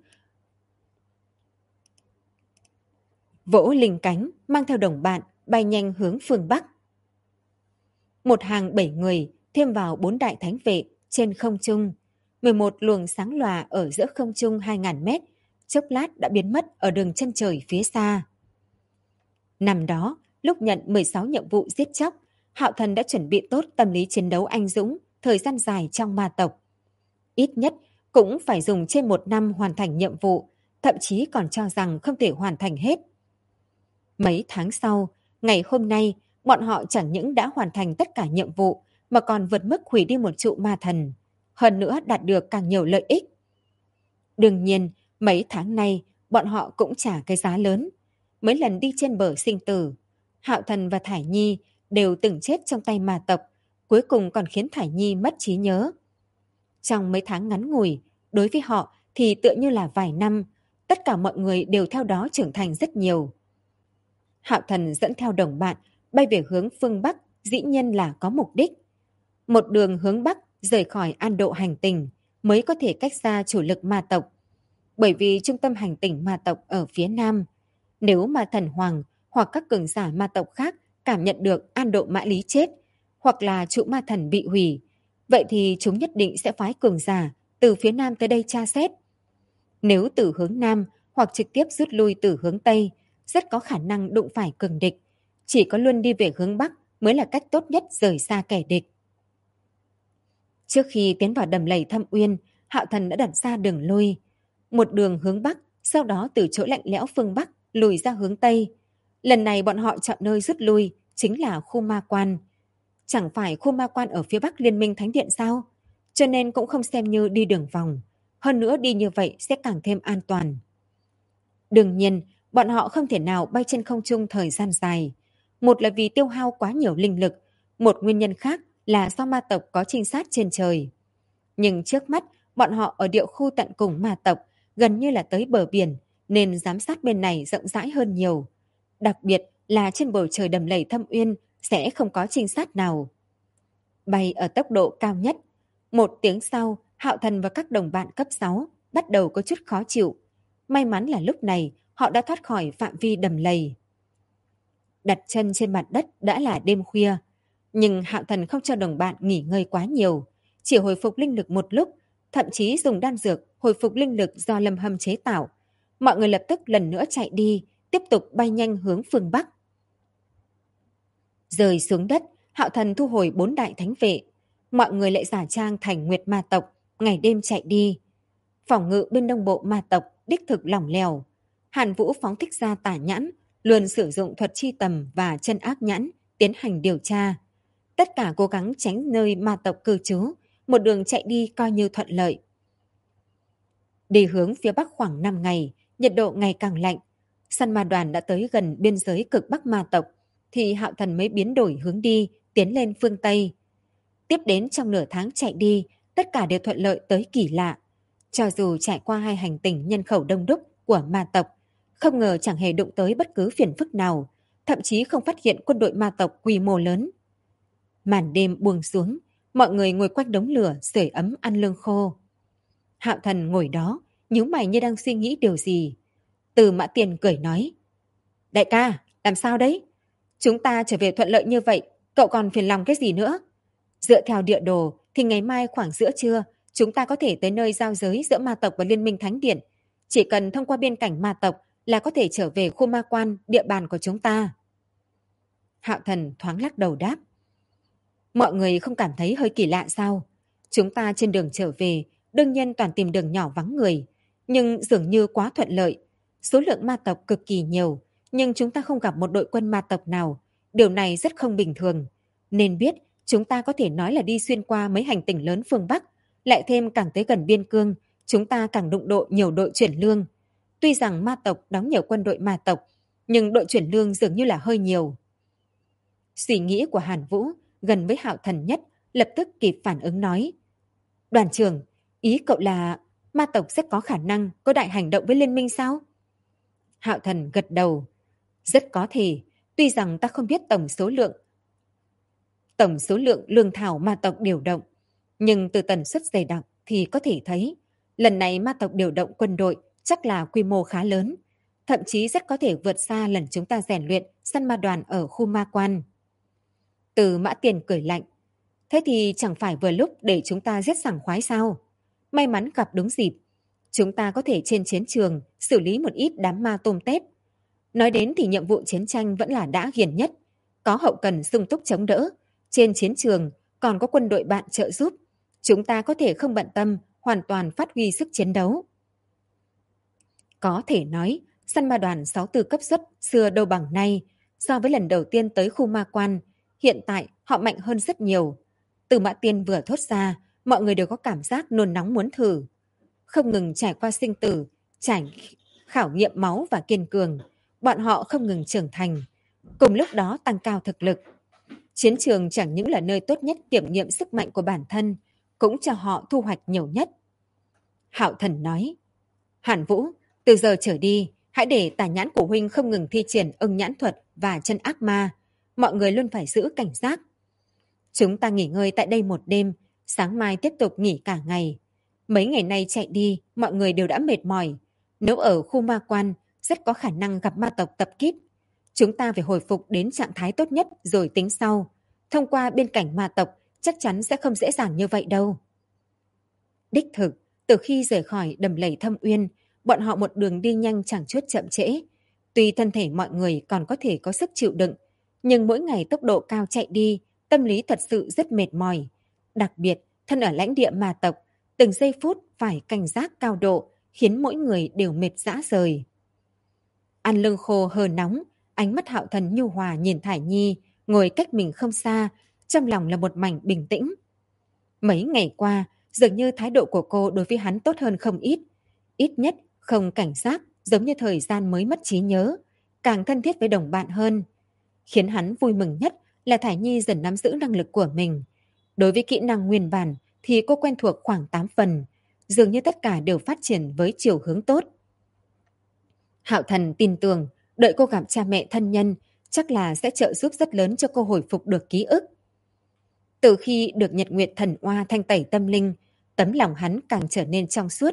Vỗ linh cánh, mang theo đồng bạn, bay nhanh hướng phương Bắc. Một hàng 7 người, thêm vào 4 đại thánh vệ, trên không trung. 11 luồng sáng lòa ở giữa không trung 2.000 mét, chốc lát đã biến mất ở đường chân trời phía xa. Năm đó, lúc nhận 16 nhiệm vụ giết chóc, Hạo Thần đã chuẩn bị tốt tâm lý chiến đấu anh dũng, thời gian dài trong ma tộc. Ít nhất cũng phải dùng trên 1 năm hoàn thành nhiệm vụ, thậm chí còn cho rằng không thể hoàn thành hết. Mấy tháng sau, ngày hôm nay, bọn họ chẳng những đã hoàn thành tất cả nhiệm vụ, mà còn vượt mức hủy đi một trụ ma thần. Hơn nữa đạt được càng nhiều lợi ích. Đương nhiên, mấy tháng nay, bọn họ cũng trả cái giá lớn. Mấy lần đi trên bờ sinh tử, Hạo Thần và Thải Nhi đều từng chết trong tay ma tộc, cuối cùng còn khiến Thải Nhi mất trí nhớ. Trong mấy tháng ngắn ngủi, đối với họ thì tựa như là vài năm, tất cả mọi người đều theo đó trưởng thành rất nhiều. Hạo Thần dẫn theo đồng bạn, bay về hướng phương Bắc, dĩ nhiên là có mục đích. Một đường hướng Bắc, rời khỏi An Độ hành tinh, mới có thể cách xa chủ lực ma tộc. Bởi vì trung tâm hành tinh ma tộc ở phía Nam, nếu mà thần hoàng hoặc các cường giả ma tộc khác cảm nhận được An Độ Mã Lý chết, hoặc là trụ ma thần bị hủy, vậy thì chúng nhất định sẽ phái cường giả từ phía Nam tới đây tra xét. Nếu từ hướng Nam hoặc trực tiếp rút lui từ hướng Tây, rất có khả năng đụng phải cường địch. Chỉ có luôn đi về hướng Bắc mới là cách tốt nhất rời xa kẻ địch. Trước khi tiến vào đầm lầy Thâm Uyên, Hạo Thần đã đặt ra đường lui. Một đường hướng Bắc, sau đó từ chỗ lạnh lẽo phương Bắc lùi ra hướng Tây. Lần này bọn họ chọn nơi rút lui chính là khu ma quan. Chẳng phải khu ma quan ở phía Bắc Liên minh Thánh Điện sao? Cho nên cũng không xem như đi đường vòng. Hơn nữa đi như vậy sẽ càng thêm an toàn. Đương nhiên, bọn họ không thể nào bay trên không trung thời gian dài. Một là vì tiêu hao quá nhiều linh lực, một nguyên nhân khác là do ma tộc có trinh sát trên trời. Nhưng trước mắt, bọn họ ở địa khu tận cùng ma tộc, gần như là tới bờ biển, nên giám sát bên này rộng rãi hơn nhiều. Đặc biệt là trên bầu trời đầm lầy Thâm Uyên sẽ không có trinh sát nào. Bay ở tốc độ cao nhất. 1 tiếng sau, Hạo Thần và các đồng bạn cấp 6 bắt đầu có chút khó chịu. May mắn là lúc này họ đã thoát khỏi phạm vi đầm lầy. đặt chân trên mặt đất đã là đêm khuya. Nhưng Hạo Thần không cho đồng bạn nghỉ ngơi quá nhiều, chỉ hồi phục linh lực một lúc, thậm chí dùng đan dược hồi phục linh lực do Lâm Hâm chế tạo. Mọi người lập tức lần nữa chạy đi, tiếp tục bay nhanh hướng phương Bắc. Rơi xuống đất, Hạo Thần thu hồi 4 đại thánh vệ. Mọi người lại giả trang thành Nguyệt ma tộc, ngày đêm chạy đi. Phòng ngự bên đông bộ ma tộc đích thực lỏng lẻo. Hàn Vũ phóng thích ra tả nhãn, luôn sử dụng thuật chi tầm và chân ác nhãn tiến hành điều tra. Tất cả cố gắng tránh nơi ma tộc cư trú, một đường chạy đi coi như thuận lợi. Đi hướng phía bắc khoảng 5 ngày, nhiệt độ ngày càng lạnh. Săn ma đoàn đã tới gần biên giới cực bắc ma tộc, thì Hạo Thần mới biến đổi hướng đi, tiến lên phương Tây. Tiếp đến trong nửa tháng chạy đi, tất cả đều thuận lợi tới kỳ lạ. Cho dù trải qua 2 hành tinh nhân khẩu đông đúc của ma tộc, không ngờ chẳng hề đụng tới bất cứ phiền phức nào, thậm chí không phát hiện quân đội ma tộc quy mô lớn. Màn đêm buông xuống, mọi người ngồi quanh đống lửa sưởi ấm ăn lương khô. Hạo Thần ngồi đó, nhíu mày như đang suy nghĩ điều gì. Từ Mã Tiền cười nói: Đại ca, làm sao đấy? Chúng ta trở về thuận lợi như vậy, cậu còn phiền lòng cái gì nữa? Dựa theo địa đồ thì ngày mai khoảng giữa trưa, chúng ta có thể tới nơi giao giới giữa ma tộc và Liên minh Thánh Điện. Chỉ cần thông qua biên cảnh ma tộc là có thể trở về khu ma quan, địa bàn của chúng ta. Hạo Thần thoáng lắc đầu đáp: Mọi người không cảm thấy hơi kỳ lạ sao? Chúng ta trên đường trở về, đương nhiên toàn tìm đường nhỏ vắng người, nhưng dường như quá thuận lợi. Số lượng ma tộc cực kỳ nhiều, nhưng chúng ta không gặp một đội quân ma tộc nào. Điều này rất không bình thường. Nên biết, chúng ta có thể nói là đi xuyên qua mấy hành tinh lớn phương Bắc, lại thêm càng tới gần biên cương, chúng ta càng đụng độ nhiều đội chuyển lương. Tuy rằng ma tộc đóng nhiều quân đội ma tộc, nhưng đội chuyển lương dường như là hơi nhiều. Suy nghĩ của Hàn Vũ gần với Hạo Thần nhất, lập tức kịp phản ứng nói: Đoàn trưởng, ý cậu là ma tộc sẽ có khả năng có đại hành động với liên minh sao? Hạo Thần gật đầu: Rất có thể, tuy rằng ta không biết tổng số lượng lương thảo ma tộc điều động, nhưng từ tần suất dày đặc thì có thể thấy lần này ma tộc điều động quân đội chắc là quy mô khá lớn, thậm chí rất có thể vượt xa lần chúng ta rèn luyện săn ma đoàn ở khu ma quan. Từ Mã Tiền cười lạnh: Thế thì chẳng phải vừa lúc để chúng ta giết sảng khoái sao? May mắn gặp đúng dịp, chúng ta có thể trên chiến trường xử lý một ít đám ma tôm tép. Nói đến thì nhiệm vụ chiến tranh vẫn là đã hiển nhất, có hậu cần sung túc chống đỡ, trên chiến trường còn có quân đội bạn trợ giúp, chúng ta có thể không bận tâm, hoàn toàn phát huy sức chiến đấu. Có thể nói, săn ma đoàn 64 cấp suất xưa đâu bằng nay, so với lần đầu tiên tới khu ma quan, hiện tại họ mạnh hơn rất nhiều. Từ Mã Tiên vừa thốt ra, mọi người đều có cảm giác nôn nóng muốn thử. Không ngừng trải qua sinh tử, khảo nghiệm máu và kiên cường, bọn họ không ngừng trưởng thành, cùng lúc đó tăng cao thực lực. Chiến trường chẳng những là nơi tốt nhất kiểm nghiệm sức mạnh của bản thân, cũng cho họ thu hoạch nhiều nhất. Hạo Thần nói: Hàn Vũ, từ giờ trở đi, hãy để tà nhãn của huynh không ngừng thi triển ưng nhãn thuật và chân ác ma. Mọi người luôn phải giữ cảnh giác. Chúng ta nghỉ ngơi tại đây một đêm, sáng mai tiếp tục nghỉ cả ngày. Mấy ngày nay chạy đi, mọi người đều đã mệt mỏi. Nếu ở khu ma quan, rất có khả năng gặp ma tộc tập kích. Chúng ta phải hồi phục đến trạng thái tốt nhất rồi tính sau. Thông qua biên cảnh ma tộc, chắc chắn sẽ không dễ dàng như vậy đâu. Đích thực, từ khi rời khỏi đầm lầy Thâm Uyên, bọn họ một đường đi nhanh chẳng chút chậm trễ. Tuy thân thể mọi người còn có thể có sức chịu đựng, nhưng mỗi ngày tốc độ cao chạy đi, tâm lý thật sự rất mệt mỏi. Đặc biệt, thân ở lãnh địa ma tộc, từng giây phút phải cảnh giác cao độ, khiến mỗi người đều mệt rã rời. Ăn lương khô hờ nóng, ánh mắt Hạo Thần nhu hòa nhìn Thải Nhi, ngồi cách mình không xa, trong lòng là một mảnh bình tĩnh. Mấy ngày qua, dường như thái độ của cô đối với hắn tốt hơn không ít. Ít nhất không cảnh giác giống như thời gian mới mất trí nhớ, càng thân thiết với đồng bạn hơn. Khiến hắn vui mừng nhất là Thải Nhi dần nắm giữ năng lực của mình. Đối với kỹ năng nguyên bản thì cô quen thuộc khoảng 8 phần, dường như tất cả đều phát triển với chiều hướng tốt. Hạo Thần tin tưởng, đợi cô gặp cha mẹ thân nhân, chắc là sẽ trợ giúp rất lớn cho cô hồi phục được ký ức. Từ khi được Nhật Nguyệt Thần Oa thanh tẩy tâm linh, tấm lòng hắn càng trở nên trong suốt.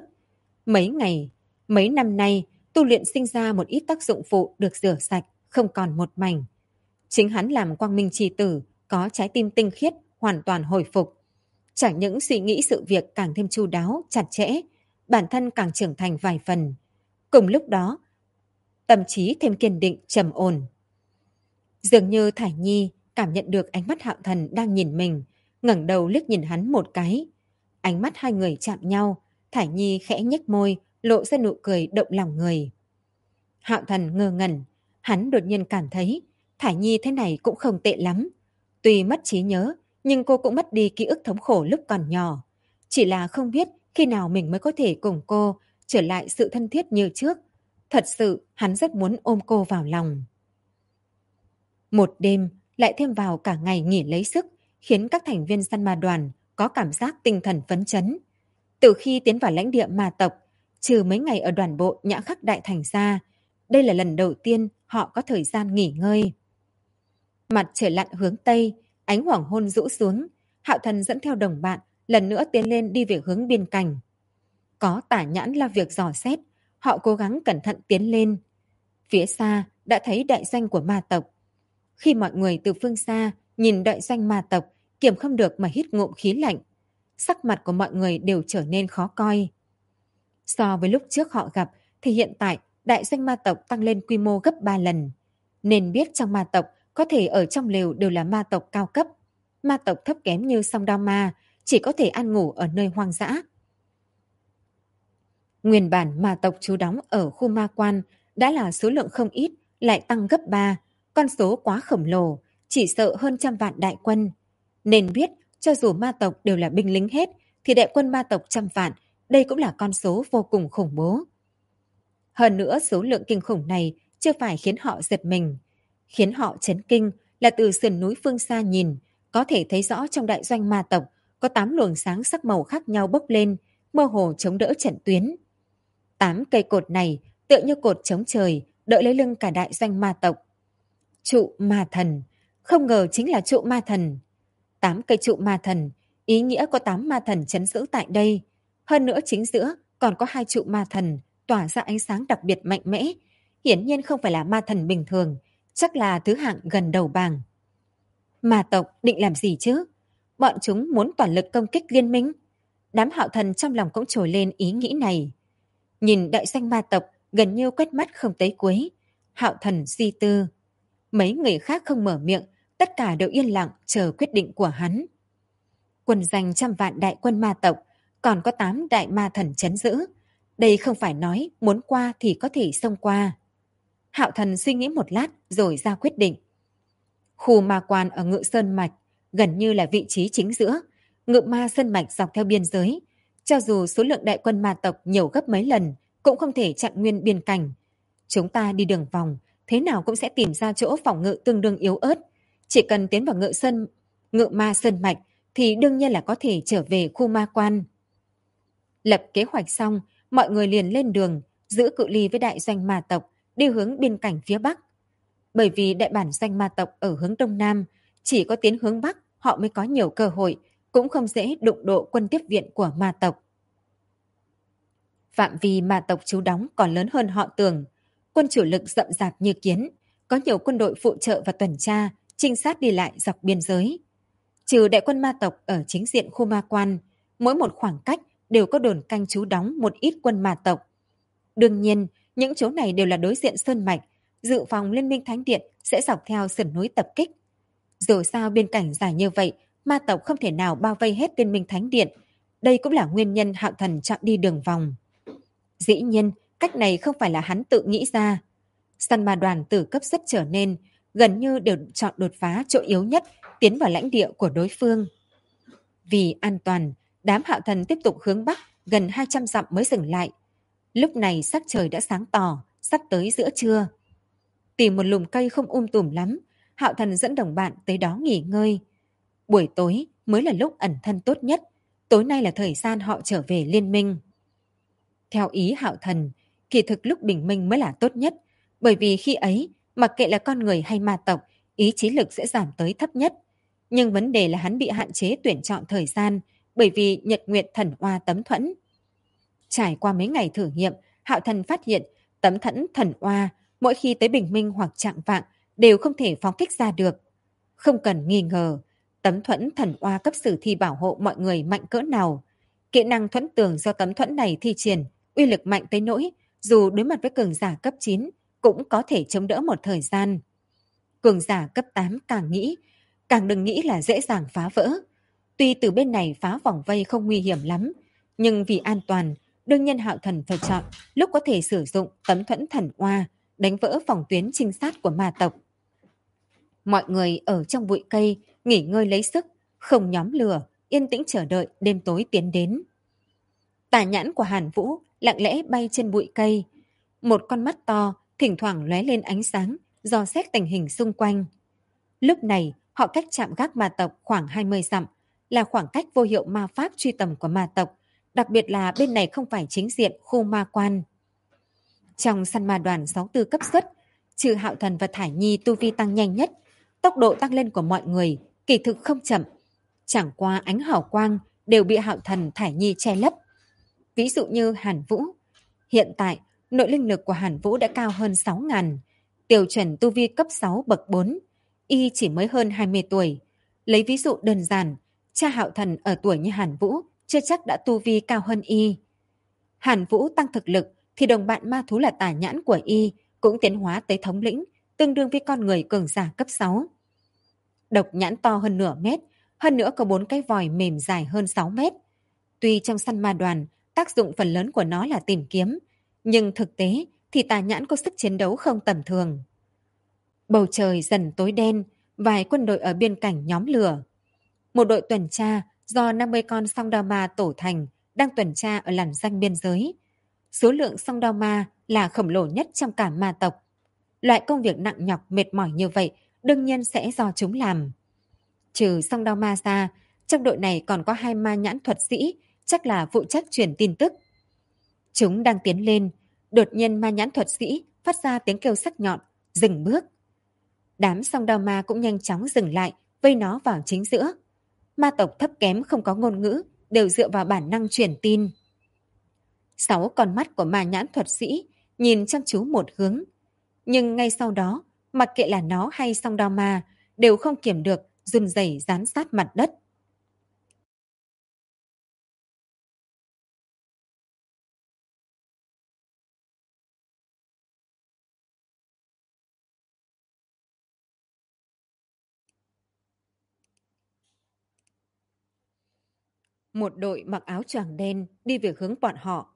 Mấy năm nay, tu luyện sinh ra một ít tác dụng phụ được rửa sạch, không còn một mảnh. Chính hắn làm quang minh chi tử, có trái tim tinh khiết, hoàn toàn hồi phục. Chẳng những suy nghĩ sự việc càng thêm chu đáo, chặt chẽ, bản thân càng trưởng thành vài phần. Cùng lúc đó, tâm trí thêm kiên định, trầm ổn. Dường như Thải Nhi cảm nhận được ánh mắt Hạo Thần đang nhìn mình, ngẩng đầu liếc nhìn hắn một cái. Ánh mắt hai người chạm nhau, Thải Nhi khẽ nhếch môi, lộ ra nụ cười động lòng người. Hạo Thần ngơ ngẩn, hắn đột nhiên cảm thấy Thải Nhi thế này cũng không tệ lắm. Tuy mất trí nhớ, nhưng cô cũng mất đi ký ức thống khổ lúc còn nhỏ. Chỉ là không biết khi nào mình mới có thể cùng cô trở lại sự thân thiết như trước. Thật sự, hắn rất muốn ôm cô vào lòng. Một đêm, lại thêm vào cả ngày nghỉ lấy sức, khiến các thành viên săn ma đoàn có cảm giác tinh thần phấn chấn. Từ khi tiến vào lãnh địa ma tộc, trừ mấy ngày ở đoàn bộ Nhã Khắc Đại Thành ra, đây là lần đầu tiên họ có thời gian nghỉ ngơi. Mặt trời lặn hướng Tây, ánh hoàng hôn rũ xuống, Hạo Thần dẫn theo đồng bạn lần nữa tiến lên đi về hướng biên cảnh. Có Tả Nhãn lo việc dò xét, họ cố gắng cẩn thận tiến lên. Phía xa đã thấy đại doanh của ma tộc. Khi mọi người từ phương xa nhìn đại doanh ma tộc, kiềm không được mà hít ngụm khí lạnh. Sắc mặt của mọi người đều trở nên khó coi. So với lúc trước họ gặp thì hiện tại đại doanh ma tộc tăng lên quy mô gấp 3 lần. Nên biết trong ma tộc có thể ở trong lều đều là ma tộc cao cấp. Ma tộc thấp kém như Song Đao Ma chỉ có thể ăn ngủ ở nơi hoang dã. Nguyên bản ma tộc trú đóng ở khu ma quan đã là số lượng không ít, lại tăng gấp 3, con số quá khổng lồ, chỉ sợ hơn 100 vạn đại quân. Nên biết, cho dù ma tộc đều là binh lính hết, thì đại quân ma tộc 100 vạn, đây cũng là con số vô cùng khủng bố. Hơn nữa, số lượng kinh khủng này chưa phải khiến họ giật mình. Khiến họ chấn kinh là từ sườn núi phương xa nhìn, có thể thấy rõ trong đại doanh ma tộc có 8 luồng sáng sắc màu khác nhau bốc lên, mơ hồ chống đỡ trận tuyến. 8 cây cột này tựa như cột chống trời, đỡ lấy lưng cả đại doanh ma tộc. Trụ ma thần, không ngờ chính là trụ ma thần. 8 cây trụ ma thần, ý nghĩa có 8 ma thần trấn giữ tại đây. Hơn nữa chính giữa còn có 2 trụ ma thần tỏa ra ánh sáng đặc biệt mạnh mẽ. Hiển nhiên không phải là ma thần bình thường, chắc là thứ hạng gần đầu bảng. Ma tộc định làm gì chứ? Bọn chúng muốn toàn lực công kích liên minh. Đám Hạo Thần trong lòng cũng trồi lên ý nghĩ này. Nhìn đại doanh ma tộc gần như quét mắt không tới cuối. Hạo Thần suy tư. Mấy người khác không mở miệng, tất cả đều yên lặng chờ quyết định của hắn. Quân danh 100 vạn đại quân ma tộc, còn có 8 đại ma thần trấn giữ. Đây không phải nói muốn qua thì có thể xông qua. Hạo Thần suy nghĩ một lát rồi ra quyết định. Khu ma quan ở Ngự Sơn Mạch gần như là vị trí chính giữa. Ngự ma Sơn Mạch dọc theo biên giới. Cho dù số lượng đại quân ma tộc nhiều gấp mấy lần, cũng không thể chặn nguyên biên cảnh. Chúng ta đi đường vòng, thế nào cũng sẽ tìm ra chỗ phòng ngự tương đương yếu ớt. Chỉ cần tiến vào ngự ma Sơn Mạch thì đương nhiên là có thể trở về khu ma quan. Lập kế hoạch xong, mọi người liền lên đường, giữ cự ly với đại doanh ma tộc, đi hướng biên cảnh phía Bắc. Bởi vì đại bản doanh ma tộc ở hướng Đông Nam, chỉ có tiến hướng Bắc họ mới có nhiều cơ hội, cũng không dễ đụng độ quân tiếp viện của ma tộc. Phạm vi ma tộc trú đóng còn lớn hơn họ tưởng. Quân chủ lực rậm rạp như kiến, có nhiều quân đội phụ trợ và tuần tra, trinh sát đi lại dọc biên giới. Trừ đại quân ma tộc ở chính diện khu ma quan, mỗi một khoảng cách đều có đồn canh trú đóng một ít quân ma tộc. Đương nhiên, những chỗ này đều là đối diện sơn mạch, dự phòng Liên minh Thánh Điện sẽ dọc theo sườn núi tập kích. Dù sao biên cảnh dài như vậy, ma tộc không thể nào bao vây hết Liên minh Thánh Điện. Đây cũng là nguyên nhân Hạo Thần chọn đi đường vòng. Dĩ nhiên, cách này không phải là hắn tự nghĩ ra. Săn ma đoàn từ cấp xuất trở nên, gần như đều chọn đột phá chỗ yếu nhất, tiến vào lãnh địa của đối phương. Vì an toàn, đám Hạo Thần tiếp tục hướng Bắc, gần 200 dặm mới dừng lại. Lúc này sắc trời đã sáng tỏ, sắp tới giữa trưa. Tìm một lùm cây không tùm lắm, Hạo Thần dẫn đồng bạn tới đó nghỉ ngơi. Buổi tối mới là lúc ẩn thân tốt nhất, tối nay là thời gian họ trở về liên minh. Theo ý Hạo Thần, kỳ thực lúc bình minh mới là tốt nhất, bởi vì khi ấy, mặc kệ là con người hay ma tộc, ý chí lực sẽ giảm tới thấp nhất. Nhưng vấn đề là hắn bị hạn chế tuyển chọn thời gian, bởi vì Nhật Nguyệt Thần Oa tấm thuẫn. Trải qua mấy ngày thử nghiệm, Hạo Thần phát hiện tấm thuẫn thần oa mỗi khi tới bình minh hoặc chạng vạng đều không thể phóng thích ra được. Không cần nghi ngờ, tấm thuẫn thần oa cấp sử thi bảo hộ mọi người mạnh cỡ nào. Kỹ năng thuẫn tường do tấm thuẫn này thi triển, uy lực mạnh tới nỗi, dù đối mặt với cường giả cấp 9, cũng có thể chống đỡ một thời gian. Cường giả cấp 8 càng nghĩ, càng đừng nghĩ là dễ dàng phá vỡ. Tuy từ bên này phá vòng vây không nguy hiểm lắm, nhưng vì an toàn, đương nhiên Hạo Thần phải chọn lúc có thể sử dụng tấm thuẫn thần oa, đánh vỡ phòng tuyến trinh sát của ma tộc. Mọi người ở trong bụi cây, nghỉ ngơi lấy sức, không nhóm lửa, yên tĩnh chờ đợi đêm tối tiến đến. Tà nhãn của Hàn Vũ lặng lẽ bay trên bụi cây. Một con mắt to, thỉnh thoảng lóe lên ánh sáng, dò xét tình hình xung quanh. Lúc này, họ cách trạm gác ma tộc khoảng 20 dặm, là khoảng cách vô hiệu ma pháp truy tầm của ma tộc, đặc biệt là bên này không phải chính diện khu ma quan. Trong săn ma đoàn 64 cấp suất, trừ Hạo Thần và Thải Nhi tu vi tăng nhanh nhất, tốc độ tăng lên của mọi người kỳ thực không chậm. Chẳng qua ánh hào quang đều bị Hạo Thần Thải Nhi che lấp. Ví dụ như Hàn Vũ. Hiện tại, nội linh lực của Hàn Vũ đã cao hơn 6.000, tiêu chuẩn tu vi cấp 6 bậc 4, y chỉ mới hơn 20 tuổi. Lấy ví dụ đơn giản, cha Hạo Thần ở tuổi như Hàn Vũ chưa chắc đã tu vi cao hơn y. Hàn Vũ tăng thực lực thì đồng bạn ma thú là tà nhãn của y cũng tiến hóa tới thống lĩnh, tương đương với con người cường giả cấp 6. Độc nhãn to hơn nửa mét, hơn nữa có 4 cái vòi mềm dài hơn 6 mét. Tuy trong săn ma đoàn, tác dụng phần lớn của nó là tìm kiếm, nhưng thực tế thì tà nhãn có sức chiến đấu không tầm thường. Bầu trời dần tối đen, vài quân đội ở bên cạnh nhóm lửa. Một đội tuần tra do 50 con song đao ma tổ thành đang tuần tra ở làn ranh biên giới. Số lượng song đao ma là khổng lồ nhất trong cả ma tộc. Loại công việc nặng nhọc mệt mỏi như vậy đương nhiên sẽ do chúng làm. Trừ song đao ma ra, trong đội này còn có 2 ma nhãn thuật sĩ, chắc là phụ trách truyền tin tức. Chúng đang tiến lên, đột nhiên ma nhãn thuật sĩ phát ra tiếng kêu sắc nhọn, dừng bước. Đám song đao ma cũng nhanh chóng dừng lại, vây nó vào chính giữa. Ma tộc thấp kém không có ngôn ngữ, đều dựa vào bản năng truyền tin. 6 con mắt của ma nhãn thuật sĩ nhìn chăm chú một hướng. Nhưng ngay sau đó, mặc kệ là nó hay song đao ma, đều không kiểm được, run rẩy dán sát mặt đất. Một đội mặc áo choàng đen đi về hướng bọn họ.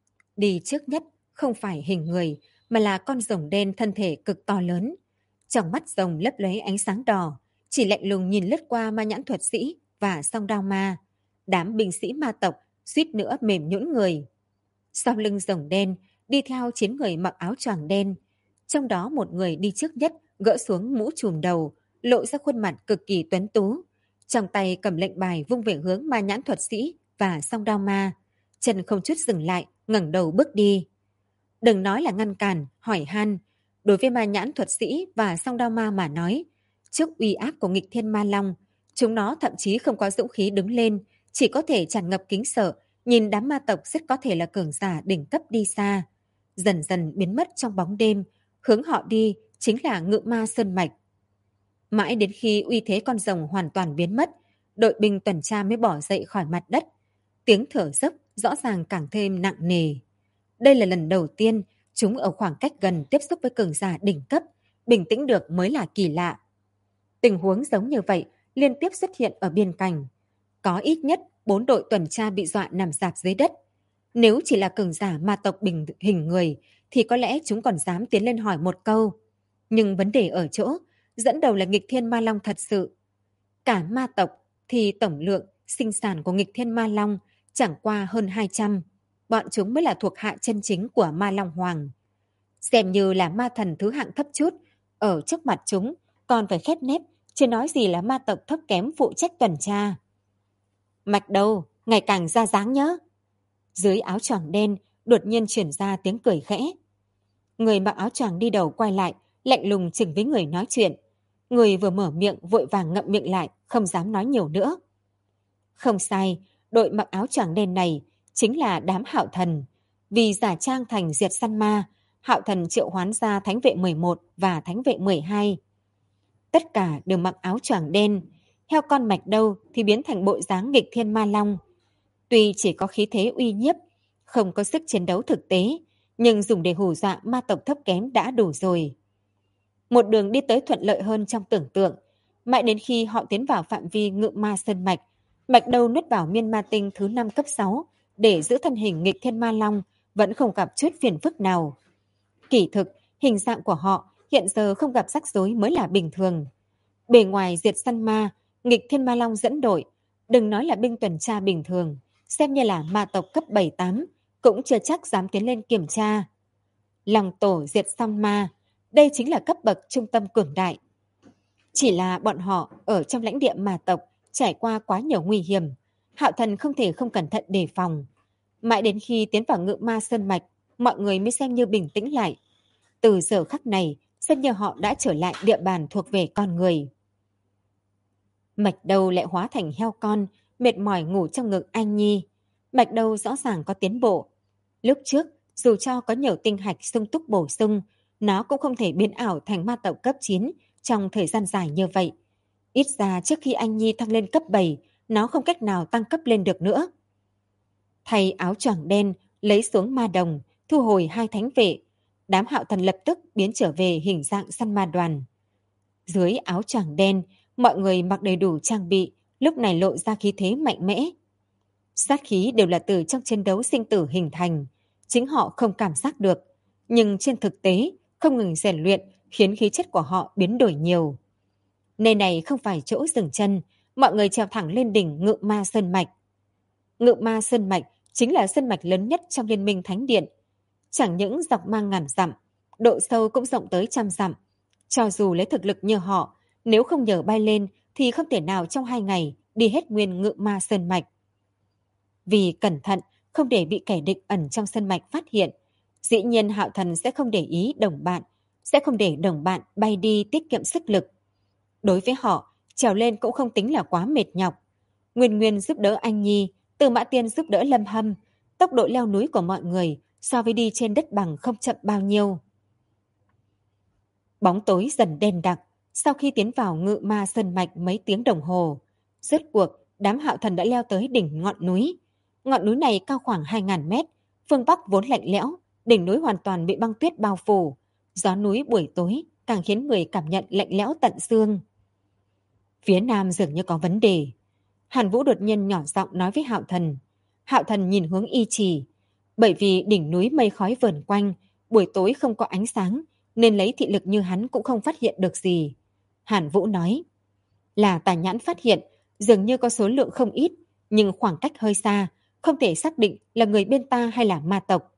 Đi trước nhất không phải hình người, mà là con rồng đen thân thể cực to lớn. Trong mắt rồng lấp lóe ánh sáng đỏ, chỉ lạnh lùng nhìn lướt qua ma nhãn thuật sĩ và song đao ma. Đám binh sĩ ma tộc suýt nữa mềm nhũn người. Sau lưng rồng đen đi theo 9 người mặc áo choàng đen. Trong đó một người đi trước nhất gỡ xuống mũ trùm đầu, lộ ra khuôn mặt cực kỳ tuấn tú. Trong tay cầm lệnh bài vung về hướng ma nhãn thuật sĩ và song đao ma. Chân không chút dừng lại, ngẩng đầu bước đi. Đừng nói là ngăn cản, hỏi han. Đối với ma nhãn thuật sĩ và song đao ma mà nói, trước uy áp của nghịch thiên ma long, chúng nó thậm chí không có dũng khí đứng lên, chỉ có thể tràn ngập kính sợ, nhìn đám ma tộc rất có thể là cường giả đỉnh cấp đi xa. Dần dần biến mất trong bóng đêm, hướng họ đi chính là Ngự Ma Sơn Mạch. Mãi đến khi uy thế con rồng hoàn toàn biến mất, đội binh tuần tra mới bỏ dậy khỏi mặt đất. Tiếng thở dốc rõ ràng càng thêm nặng nề. Đây là lần đầu tiên chúng ở khoảng cách gần tiếp xúc với cường giả đỉnh cấp, bình tĩnh được mới là kỳ lạ. Tình huống giống như vậy liên tiếp xuất hiện ở biên cảnh. Có ít nhất 4 đội tuần tra bị dọa nằm rạp dưới đất. Nếu chỉ là cường giả ma tộc bình hình người thì có lẽ chúng còn dám tiến lên hỏi một câu. Nhưng vấn đề ở chỗ, dẫn đầu là nghịch thiên ma long thật sự. Cả ma tộc thì tổng lượng sinh sản của nghịch thiên ma long chẳng qua hơn 200. Bọn chúng mới là thuộc hạ chân chính của ma long hoàng. Xem như là ma thần thứ hạng thấp chút, ở trước mặt chúng còn phải khép nép, chứ nói gì là ma tộc thấp kém phụ trách tuần tra. Mạch đầu, ngày càng ra dáng nhớ. Dưới áo choàng đen đột nhiên chuyển ra tiếng cười khẽ. Người mặc áo choàng đi đầu quay lại, lạnh lùng chừng với người nói chuyện. Người vừa mở miệng vội vàng ngậm miệng lại, không dám nói nhiều nữa. Không sai, đội mặc áo choàng đen này chính là đám Hạo Thần. Vì giả trang thành diệt săn ma, Hạo Thần triệu hoán ra Thánh vệ 11 và Thánh vệ 12. Tất cả đều mặc áo choàng đen, heo con Mạch Đâu thì biến thành bộ dáng nghịch thiên ma long. Tuy chỉ có khí thế uy nhiếp, không có sức chiến đấu thực tế, nhưng dùng để hù dọa ma tộc thấp kém đã đủ rồi. Một đường đi tới thuận lợi hơn trong tưởng tượng, mãi đến khi họ tiến vào phạm vi Ngự Ma Sơn Mạch, Mạch Đâu nuốt vào miên ma tinh thứ 5 cấp 6 để giữ thân hình nghịch thiên ma long vẫn không gặp chút phiền phức nào. Kỳ thực, hình dạng của họ hiện giờ không gặp rắc rối mới là bình thường. Bề ngoài diệt săn ma, nghịch thiên ma long dẫn đội, đừng nói là binh tuần tra bình thường, xem như là ma tộc cấp 7-8, cũng chưa chắc dám tiến lên kiểm tra. Lòng tổ diệt săn ma, đây chính là cấp bậc trung tâm cường đại. Chỉ là bọn họ ở trong lãnh địa ma tộc trải qua quá nhiều nguy hiểm, Hạo Thần không thể không cẩn thận đề phòng. Mãi đến khi tiến vào Ngự Ma Sơn Mạch, mọi người mới xem như bình tĩnh lại. Từ giờ khắc này, xem như họ đã trở lại địa bàn thuộc về con người. Mạch Đâu lại hóa thành heo con, mệt mỏi ngủ trong ngực Anh Nhi. Mạch Đâu rõ ràng có tiến bộ. Lúc trước, dù cho có nhiều tinh hạch sung túc bổ sung, nó cũng không thể biến ảo thành ma tộc cấp 9 trong thời gian dài như vậy. Ít ra trước khi Anh Nhi thăng lên cấp 7, nó không cách nào tăng cấp lên được nữa. Thay áo choàng đen, lấy xuống ma đồng, thu hồi 2 thánh vệ, đám Hạo Thần lập tức biến trở về hình dạng săn ma đoàn. Dưới áo choàng đen, mọi người mặc đầy đủ trang bị, lúc này lộ ra khí thế mạnh mẽ. Sát khí đều là từ trong chiến đấu sinh tử hình thành, chính họ không cảm giác được, nhưng trên thực tế, không ngừng rèn luyện khiến khí chất của họ biến đổi nhiều. Nơi này không phải chỗ dừng chân, mọi người trèo thẳng lên đỉnh Ngự Ma Sơn Mạch. Ngự Ma Sơn Mạch chính là sơn mạch lớn nhất trong Liên minh Thánh Điện. Chẳng những dọc mang ngàn dặm, độ sâu cũng rộng tới 100 dặm. Cho dù lấy thực lực như họ, nếu không nhờ bay lên thì không thể nào trong 2 ngày đi hết nguyên Ngự Ma Sơn Mạch. Vì cẩn thận, không để bị kẻ địch ẩn trong sơn mạch phát hiện, dĩ nhiên Hạo Thần sẽ không để ý đồng bạn, sẽ không để đồng bạn bay đi tiết kiệm sức lực. Đối với họ, trèo lên cũng không tính là quá mệt nhọc. Nguyên Nguyên giúp đỡ Anh Nhi, Từ Mã Tiên giúp đỡ Lâm Hâm, tốc độ leo núi của mọi người so với đi trên đất bằng không chậm bao nhiêu. Bóng tối dần đen đặc, sau khi tiến vào Ngự Ma Sơn Mạch mấy tiếng đồng hồ, rốt cuộc đám Hạo Thần đã leo tới đỉnh ngọn núi. Ngọn núi này cao khoảng 2.000 mét, phương Bắc vốn lạnh lẽo, đỉnh núi hoàn toàn bị băng tuyết bao phủ. Gió núi buổi tối càng khiến người cảm nhận lạnh lẽo tận xương. Phía Nam dường như có vấn đề. Hàn Vũ đột nhiên nhỏ giọng nói với Hạo Thần. Hạo Thần nhìn hướng Y Chỉ. Bởi vì đỉnh núi mây khói vờn quanh, buổi tối không có ánh sáng, nên lấy thị lực như hắn cũng không phát hiện được gì. Hàn Vũ nói, là Tà Nhãn phát hiện, dường như có số lượng không ít, nhưng khoảng cách hơi xa, không thể xác định là người bên ta hay là ma tộc.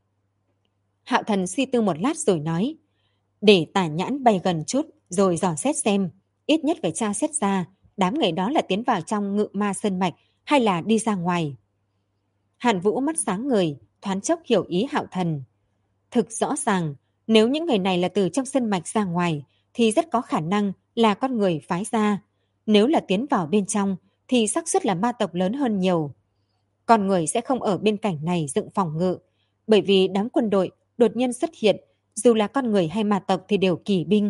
Hạo Thần suy tư một lát rồi nói, để Tà Nhãn bay gần chút rồi dò xét xem, ít nhất phải tra xét ra đám người đó là tiến vào trong Ngự Ma Sơn Mạch hay là đi ra ngoài. Hàn Vũ mắt sáng người, thoáng chốc hiểu ý Hạo Thần. Thực rõ ràng, nếu những người này là từ trong sơn mạch ra ngoài, thì rất có khả năng là con người phái ra. Nếu là tiến vào bên trong, thì xác suất là ma tộc lớn hơn nhiều. Con người sẽ không ở bên cạnh này dựng phòng ngự, bởi vì đám quân đội đột nhiên xuất hiện, dù là con người hay ma tộc thì đều kỳ binh.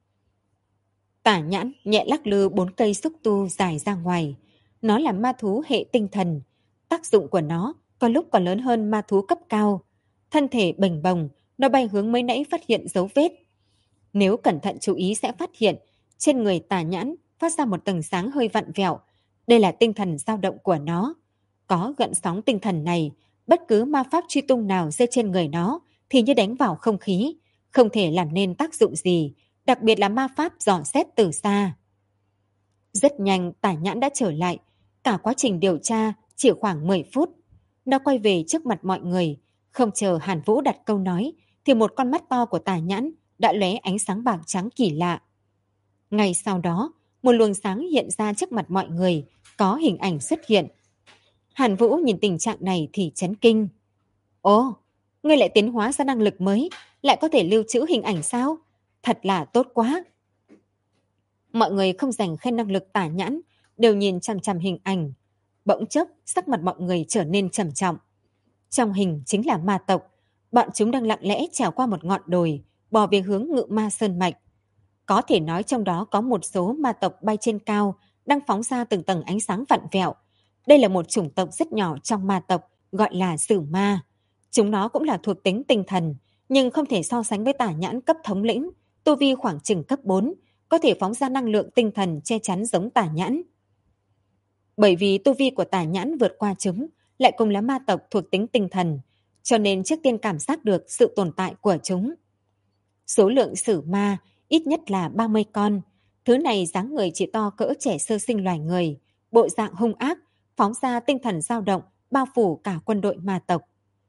Tả Nhãn nhẹ lắc lư 4 cây xúc tu dài ra ngoài. Nó là ma thú hệ tinh thần. Tác dụng của nó có lúc còn lớn hơn ma thú cấp cao. Thân thể bềnh bồng, nó bay hướng mới nãy phát hiện dấu vết. Nếu cẩn thận chú ý sẽ phát hiện, trên người Tà Nhãn phát ra một tầng sáng hơi vặn vẹo. Đây là tinh thần dao động của nó. Có gợn sóng tinh thần này, bất cứ ma pháp truy tung nào rơi trên người nó thì như đánh vào không khí, không thể làm nên tác dụng gì, đặc biệt là ma pháp dò xét từ xa. Rất nhanh Tả Nhãn đã trở lại, cả quá trình điều tra chỉ khoảng 10 phút. Nó quay về trước mặt mọi người, không chờ Hàn Vũ đặt câu nói thì một con mắt to của Tả Nhãn đã lóe ánh sáng bạc trắng kỳ lạ. Ngay sau đó, một luồng sáng hiện ra trước mặt mọi người, có hình ảnh xuất hiện. Hàn Vũ nhìn tình trạng này thì chấn kinh. Ồ, ngươi lại tiến hóa ra năng lực mới, lại có thể lưu trữ hình ảnh sao? Thật là tốt quá. Mọi người không dành khen năng lực Tả Nhãn, đều nhìn chằm chằm hình ảnh. Bỗng chốc, sắc mặt mọi người trở nên trầm trọng. Trong hình chính là ma tộc, bọn chúng đang lặng lẽ trèo qua một ngọn đồi, bò về hướng Ngự Ma Sơn Mạch. Có thể nói trong đó có một số ma tộc bay trên cao, đang phóng ra từng tầng ánh sáng vặn vẹo. Đây là một chủng tộc rất nhỏ trong ma tộc, gọi là sử ma. Chúng nó cũng là thuộc tính tinh thần, nhưng không thể so sánh với tả nhãn cấp thống lĩnh, tu vi khoảng chừng cấp 4, có thể phóng ra năng lượng tinh thần che chắn giống tả nhãn. Bởi vì tu vi của tả nhãn vượt qua chúng, lại cùng là ma tộc thuộc tính tinh thần, cho nên trước tiên cảm giác được sự tồn tại của chúng. Số lượng sử ma ít nhất là 30 con. Thứ này dáng người chỉ to cỡ trẻ sơ sinh loài người, bộ dạng hung ác, phóng ra tinh thần dao động, bao phủ cả quân đội ma tộc.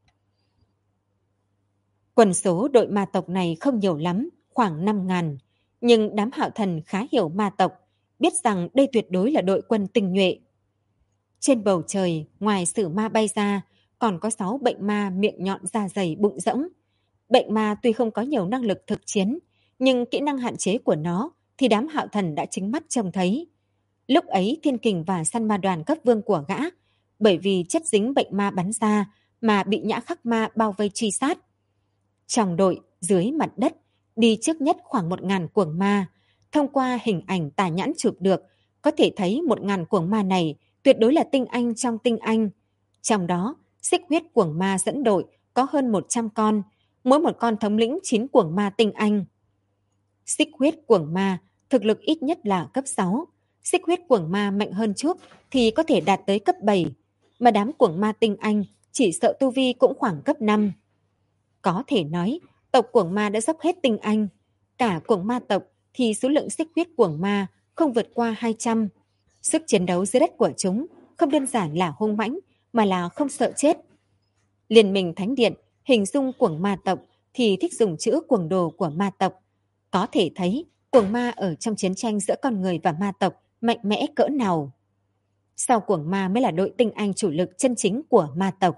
Quân số đội ma tộc này không nhiều lắm, khoảng 5.000. Nhưng đám Hạo Thần khá hiểu ma tộc, biết rằng đây tuyệt đối là đội quân tinh nhuệ. Trên bầu trời, ngoài sử ma bay ra, còn có 6 bệnh ma miệng nhọn da dày bụng rỗng. Bệnh ma tuy không có nhiều năng lực thực chiến, nhưng kỹ năng hạn chế của nó thì đám Hạo Thần đã chính mắt trông thấy. Lúc ấy Thiên Kình và săn ma đoàn cấp vương của gã, bởi vì chất dính bệnh ma bắn ra mà bị Nhã Khắc Ma bao vây truy sát. Trong đội, dưới mặt đất, đi trước nhất khoảng 1.000 cuồng ma. Thông qua hình ảnh tả nhãn chụp được, có thể thấy 1.000 cuồng ma này tuyệt đối là tinh anh trong tinh anh. Trong đó, xích huyết cuồng ma dẫn đội có hơn 100 con, mỗi một con thống lĩnh 9 cuồng ma tinh anh. Xích huyết cuồng ma thực lực ít nhất là cấp 6, xích huyết cuồng ma mạnh hơn chút thì có thể đạt tới cấp 7, mà đám cuồng ma tinh anh chỉ sợ tu vi cũng khoảng cấp 5. Có thể nói, tộc cuồng ma đã dốc hết tinh anh. Cả cuồng ma tộc thì số lượng xích huyết cuồng ma không vượt qua 200. Sức chiến đấu dưới đất của chúng không đơn giản là hung mãnh, mà là không sợ chết. Liên minh Thánh Điện hình dung cuồng ma tộc thì thích dùng chữ cuồng đồ của ma tộc. Có thể thấy cuồng ma ở trong chiến tranh giữa con người và ma tộc mạnh mẽ cỡ nào. Sau cuồng ma mới là đội tinh anh chủ lực chân chính của ma tộc.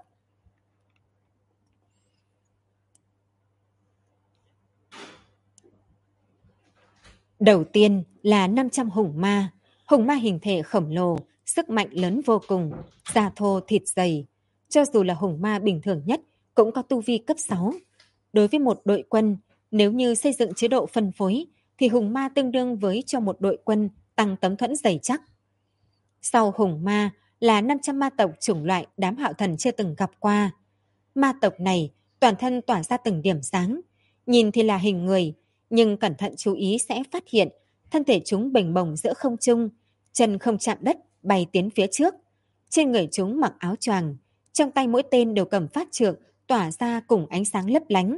Đầu tiên là 500 hùng ma. Hùng ma hình thể khổng lồ, sức mạnh lớn vô cùng, da thô thịt dày. Cho dù là hùng ma bình thường nhất cũng có tu vi cấp 6. Đối với một đội quân, nếu như xây dựng chế độ phân phối, thì hùng ma tương đương với cho một đội quân tăng tấm thuẫn dày chắc. Sau hùng ma là 500 ma tộc chủng loại đám Hạo Thần chưa từng gặp qua. Ma tộc này toàn thân tỏa ra từng điểm sáng, nhìn thì là hình người, nhưng cẩn thận chú ý sẽ phát hiện thân thể chúng bềnh bồng giữa không trung, chân không chạm đất, bay tiến phía trước. Trên người chúng mặc áo choàng, trong tay mỗi tên đều cầm pháp trượng, tỏa ra cùng ánh sáng lấp lánh.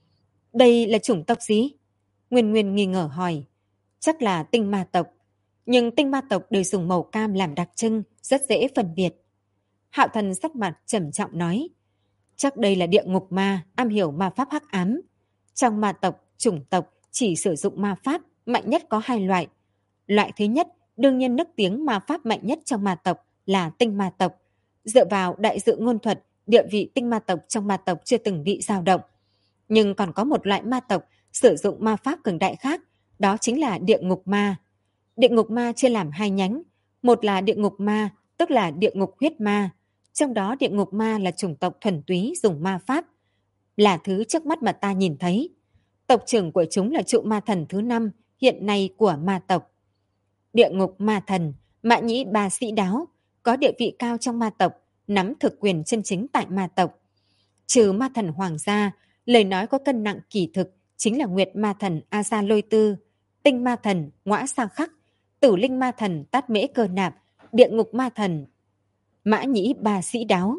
Đây là chủng tộc gì? Nguyên Nguyên nghi ngờ hỏi. Chắc là tinh ma tộc, nhưng tinh ma tộc đều dùng màu cam làm đặc trưng, rất dễ phân biệt. Hạo Thần sắc mặt trầm trọng nói, chắc đây là địa ngục ma, am hiểu ma pháp hắc ám. Trong ma tộc, chủng tộc chỉ sử dụng ma pháp, mạnh nhất có 2 loại. Loại thứ nhất, đương nhiên nức tiếng ma pháp mạnh nhất trong ma tộc là tinh ma tộc. Dựa vào đại dự ngôn thuật, địa vị tinh ma tộc trong ma tộc chưa từng bị dao động. Nhưng còn có một loại ma tộc sử dụng ma pháp cường đại khác, đó chính là địa ngục ma. Địa ngục ma chia làm 2 nhánh, một là địa ngục ma, tức là địa ngục huyết ma. Trong đó địa ngục ma là chủng tộc thuần túy dùng ma pháp, là thứ trước mắt mà ta nhìn thấy. Tộc trưởng của chúng là trụ ma thần thứ 5 hiện nay của ma tộc. Địa ngục ma thần, Mã Nhĩ Ba Sĩ Đáo, có địa vị cao trong ma tộc, nắm thực quyền chân chính tại ma tộc. Trừ ma thần hoàng gia, lời nói có cân nặng kỳ thực chính là Nguyệt ma thần A Gia Lôi Tư, Tinh ma thần Ngõa Sa Khắc, Tử Linh ma thần Tát Mễ Cơ Nạp, Địa ngục ma thần Mã Nhĩ Ba Sĩ Đáo.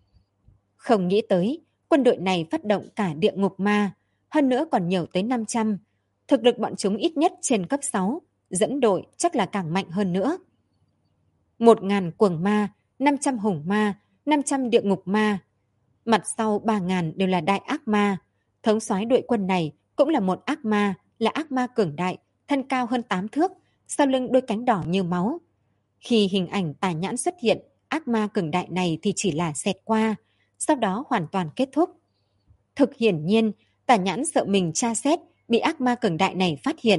Không nghĩ tới, quân đội này phát động cả địa ngục ma, hơn nữa còn nhiều tới 500. Thực lực bọn chúng ít nhất trên cấp 6, dẫn đội chắc là càng mạnh hơn nữa. 1.000 cuồng ma, 500 hùng ma, 500 địa ngục ma. Mặt sau 3.000 đều là đại ác ma. Thống soái đội quân này cũng là một ác ma, là ác ma cường đại, thân cao hơn 8 thước, sau lưng đôi cánh đỏ như máu. Khi hình ảnh tà nhãn xuất hiện, ác ma cường đại này thì chỉ là xẹt qua, sau đó hoàn toàn kết thúc. Thực hiển nhiên, tà nhãn sợ mình tra xét, bị ác ma cường đại này phát hiện.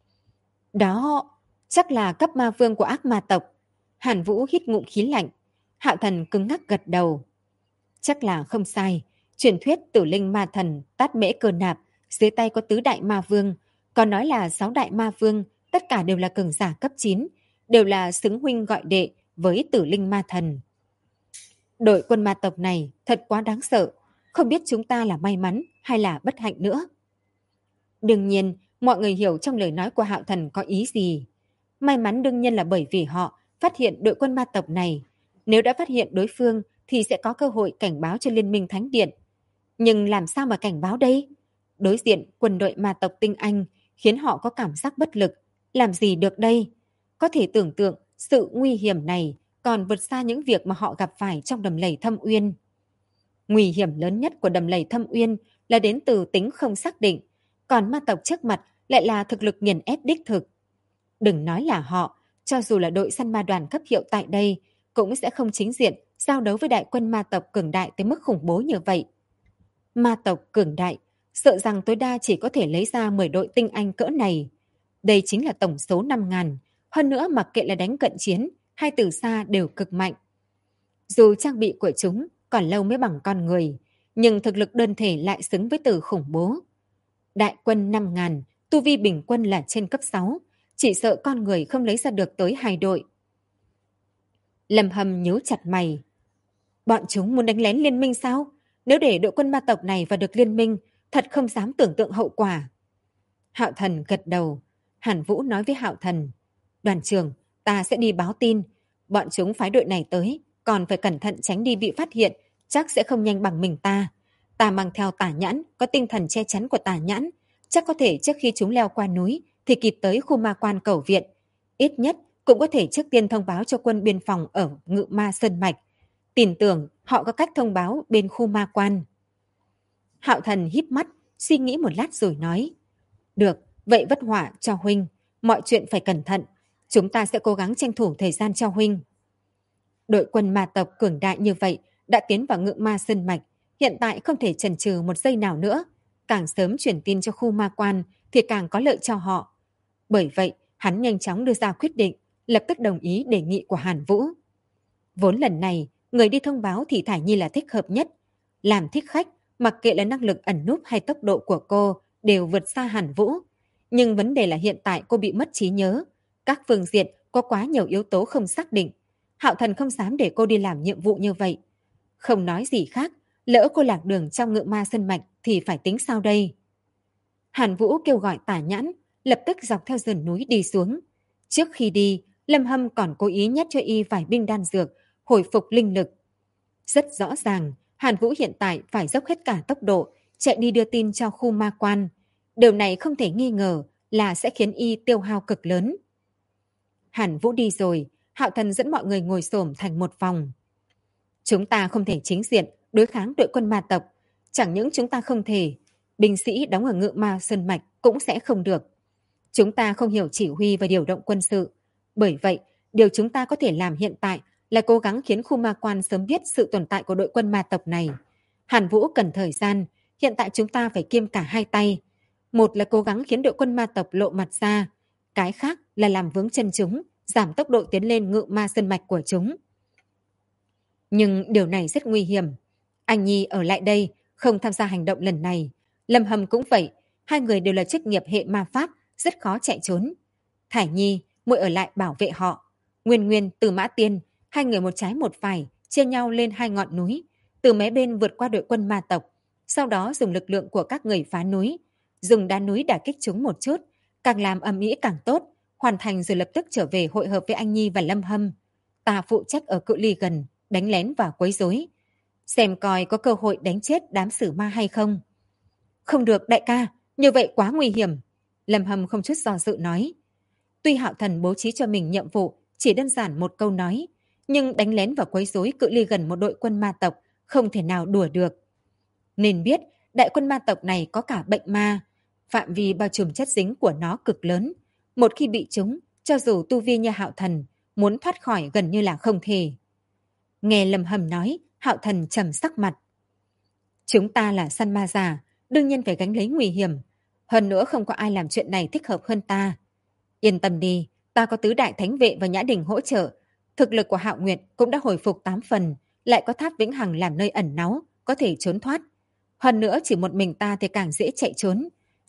Đó, chắc là cấp ma vương của ác ma tộc. Hàn Vũ hít ngụm khí lạnh. Hạo Thần cứng ngắc gật đầu. Chắc là không sai. Truyền thuyết Tử Linh ma thần Tát Mễ Cơ Nạp dưới tay có tứ đại ma vương, Còn nói là 6 đại ma vương, tất cả đều là cường giả cấp 9, đều là xứng huynh gọi đệ với Tử Linh ma thần. Đội quân ma tộc này thật quá đáng sợ, không biết chúng ta là may mắn hay là bất hạnh nữa. Đương nhiên, mọi người hiểu trong lời nói của Hạo Thần có ý gì. May mắn đương nhiên là bởi vì họ phát hiện đội quân ma tộc này. Nếu đã phát hiện đối phương thì sẽ có cơ hội cảnh báo cho Liên minh Thánh Điện. Nhưng làm sao mà cảnh báo đây? Đối diện quân đội ma tộc tinh anh khiến họ có cảm giác bất lực. Làm gì được đây? Có thể tưởng tượng sự nguy hiểm này còn vượt xa những việc mà họ gặp phải trong đầm lầy Thâm Uyên. Nguy hiểm lớn nhất của đầm lầy Thâm Uyên là đến từ tính không xác định, còn ma tộc trước mặt lại là thực lực nghiền ép đích thực. Đừng nói là họ, cho dù là đội săn ma đoàn cấp hiệu tại đây, cũng sẽ không chính diện giao đấu với đại quân ma tộc cường đại tới mức khủng bố như vậy. Ma tộc cường đại, sợ rằng tối đa chỉ có thể lấy ra 10 đội tinh anh cỡ này. Đây chính là tổng số 5.000, hơn nữa mặc kệ là đánh cận chiến hay từ xa đều cực mạnh. Dù trang bị của chúng còn lâu mới bằng con người, nhưng thực lực đơn thể lại xứng với từ khủng bố. Đại quân 5.000, tu vi bình quân là trên cấp 6, chỉ sợ con người không lấy ra được tới 2 đội. Lâm Hâm nhíu chặt mày. Bọn chúng muốn đánh lén liên minh sao? Nếu để đội quân ma tộc này vào được liên minh, thật không dám tưởng tượng hậu quả. Hạo Thần gật đầu. Hàn Vũ nói với Hạo Thần, đoàn trưởng, ta sẽ đi báo tin. Bọn chúng phái đội này tới, còn phải cẩn thận tránh đi bị phát hiện, chắc sẽ không nhanh bằng mình ta. Ta mang theo Tả Nhãn, có tinh thần che chắn của Tả Nhãn, chắc có thể trước khi chúng leo qua núi thì kịp tới khu ma quan cầu viện. Ít nhất cũng có thể trước tiên thông báo cho quân biên phòng ở Ngự Ma Sơn Mạch. Tin tưởng họ có cách thông báo bên khu ma quan. Hạo Thần híp mắt, suy nghĩ một lát rồi nói, được, vậy vất vả cho huynh, mọi chuyện phải cẩn thận, chúng ta sẽ cố gắng tranh thủ thời gian cho huynh. Đội quân ma tộc cường đại như vậy đã tiến vào Ngự Ma Sơn Mạch, hiện tại không thể chần chừ một giây nào nữa, càng sớm truyền tin cho khu ma quan thì càng có lợi cho họ. Bởi vậy, hắn nhanh chóng đưa ra quyết định, lập tức đồng ý đề nghị của Hàn Vũ. Vốn lần này, người đi thông báo thì Thải Nhi là thích hợp nhất. Làm thích khách, mặc kệ là năng lực ẩn núp hay tốc độ của cô đều vượt xa Hàn Vũ. Nhưng vấn đề là hiện tại cô bị mất trí nhớ. Các phương diện có quá nhiều yếu tố không xác định. Hạo Thần không dám để cô đi làm nhiệm vụ như vậy. Không nói gì khác, lỡ cô lạc đường trong Ngự Ma Sơn Mạch thì phải tính sao đây? Hàn Vũ kêu gọi Tả Nhãn, lập tức dọc theo sườn núi đi xuống. Trước khi đi, Lâm Hâm còn cố ý nhét cho y vài binh đan dược, hồi phục linh lực. Rất rõ ràng, Hàn Vũ hiện tại phải dốc hết cả tốc độ, chạy đi đưa tin cho khu ma quan. Điều này không thể nghi ngờ là sẽ khiến y tiêu hao cực lớn. Hàn Vũ đi rồi, Hạo Thần dẫn mọi người ngồi xổm thành một vòng. Chúng ta không thể chính diện đối kháng đội quân ma tộc. Chẳng những chúng ta không thể, binh sĩ đóng ở Ngự Ma Sơn Mạch cũng sẽ không được. Chúng ta không hiểu chỉ huy và điều động quân sự. Bởi vậy, điều chúng ta có thể làm hiện tại là cố gắng khiến khu ma quan sớm biết sự tồn tại của đội quân ma tộc này. Hàn Vũ cần thời gian, hiện tại chúng ta phải kiêm cả hai tay. Một là cố gắng khiến đội quân ma tộc lộ mặt ra, cái khác là làm vướng chân chúng, giảm tốc độ tiến lên Ngự Ma Sơn Mạch của chúng. Nhưng điều này rất nguy hiểm. Anh Nhi ở lại đây, không tham gia hành động lần này. Lâm Hâm cũng vậy, hai người đều là chức nghiệp hệ ma pháp, rất khó chạy trốn. Thải Nhi, muội ở lại bảo vệ họ. Nguyên Nguyên, Từ Mã Tiên, hai người một trái một phải, chia nhau lên hai ngọn núi, từ mé bên vượt qua đội quân ma tộc, sau đó dùng lực lượng của các người phá núi, dùng đá núi đả kích chúng một chút, càng làm ầm ĩ càng tốt, hoàn thành rồi lập tức trở về hội hợp với anh Nhi và Lâm Hâm. Ta phụ trách ở cự ly gần, đánh lén và quấy rối, xem coi có cơ hội đánh chết đám sử ma hay không. Không được đại ca, như vậy quá nguy hiểm. Lâm Hâm không chút do dự nói. Tuy Hạo Thần bố trí cho mình nhiệm vụ chỉ đơn giản một câu nói, nhưng đánh lén và quấy rối cự ly gần một đội quân ma tộc không thể nào đùa được. Nên biết đại quân ma tộc này có cả bệnh ma, phạm vi bao trùm chất dính của nó cực lớn. Một khi bị chúng, cho dù tu vi như Hạo Thần, muốn thoát khỏi gần như là không thể. Nghe Lâm Hâm nói, Hạo Thần trầm sắc mặt. Chúng ta là săn ma già, đương nhiên phải gánh lấy nguy hiểm. Hơn nữa không có ai làm chuyện này thích hợp hơn ta. Yên tâm đi, ta có tứ đại thánh vệ và Nhã Đình hỗ trợ. Thực lực của Hạo Nguyệt cũng đã hồi phục 8 phần, lại có tháp Vĩnh Hằng làm nơi ẩn náu, có thể trốn thoát. Hơn nữa chỉ một mình ta thì càng dễ chạy trốn.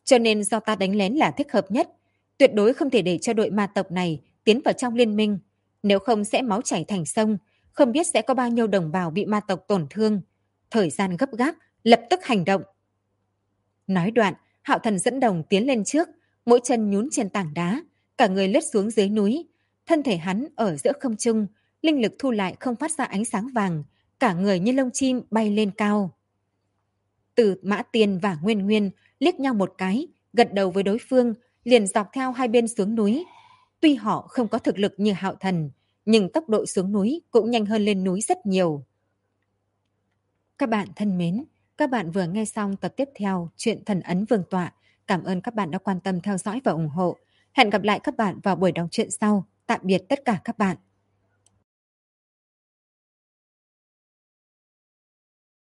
Cho nên do ta đánh lén là thích hợp nhất. Tuyệt đối không thể để cho đội ma tộc này tiến vào trong liên minh. Nếu không sẽ máu chảy thành sông, không biết sẽ có bao nhiêu đồng bào bị ma tộc tổn thương. Thời gian gấp gáp, lập tức hành động. Nói đoạn, Hạo Thần dẫn đồng tiến lên trước, mỗi chân nhún trên tảng đá, cả người lướt xuống dưới núi. Thân thể hắn ở giữa không trung, linh lực thu lại không phát ra ánh sáng vàng, cả người như lông chim bay lên cao. Từ Mã Tiên và Nguyên Nguyên liếc nhau một cái, gật đầu với đối phương, liền dọc theo hai bên xuống núi. Tuy họ không có thực lực như Hạo Thần, nhưng tốc độ xuống núi cũng nhanh hơn lên núi rất nhiều. Các bạn thân mến, các bạn vừa nghe xong tập tiếp theo chuyện Thần Ấn Vương Tọa. Cảm ơn các bạn đã quan tâm theo dõi và ủng hộ. Hẹn gặp lại các bạn vào buổi đọc truyện sau. Tạm biệt tất cả các bạn.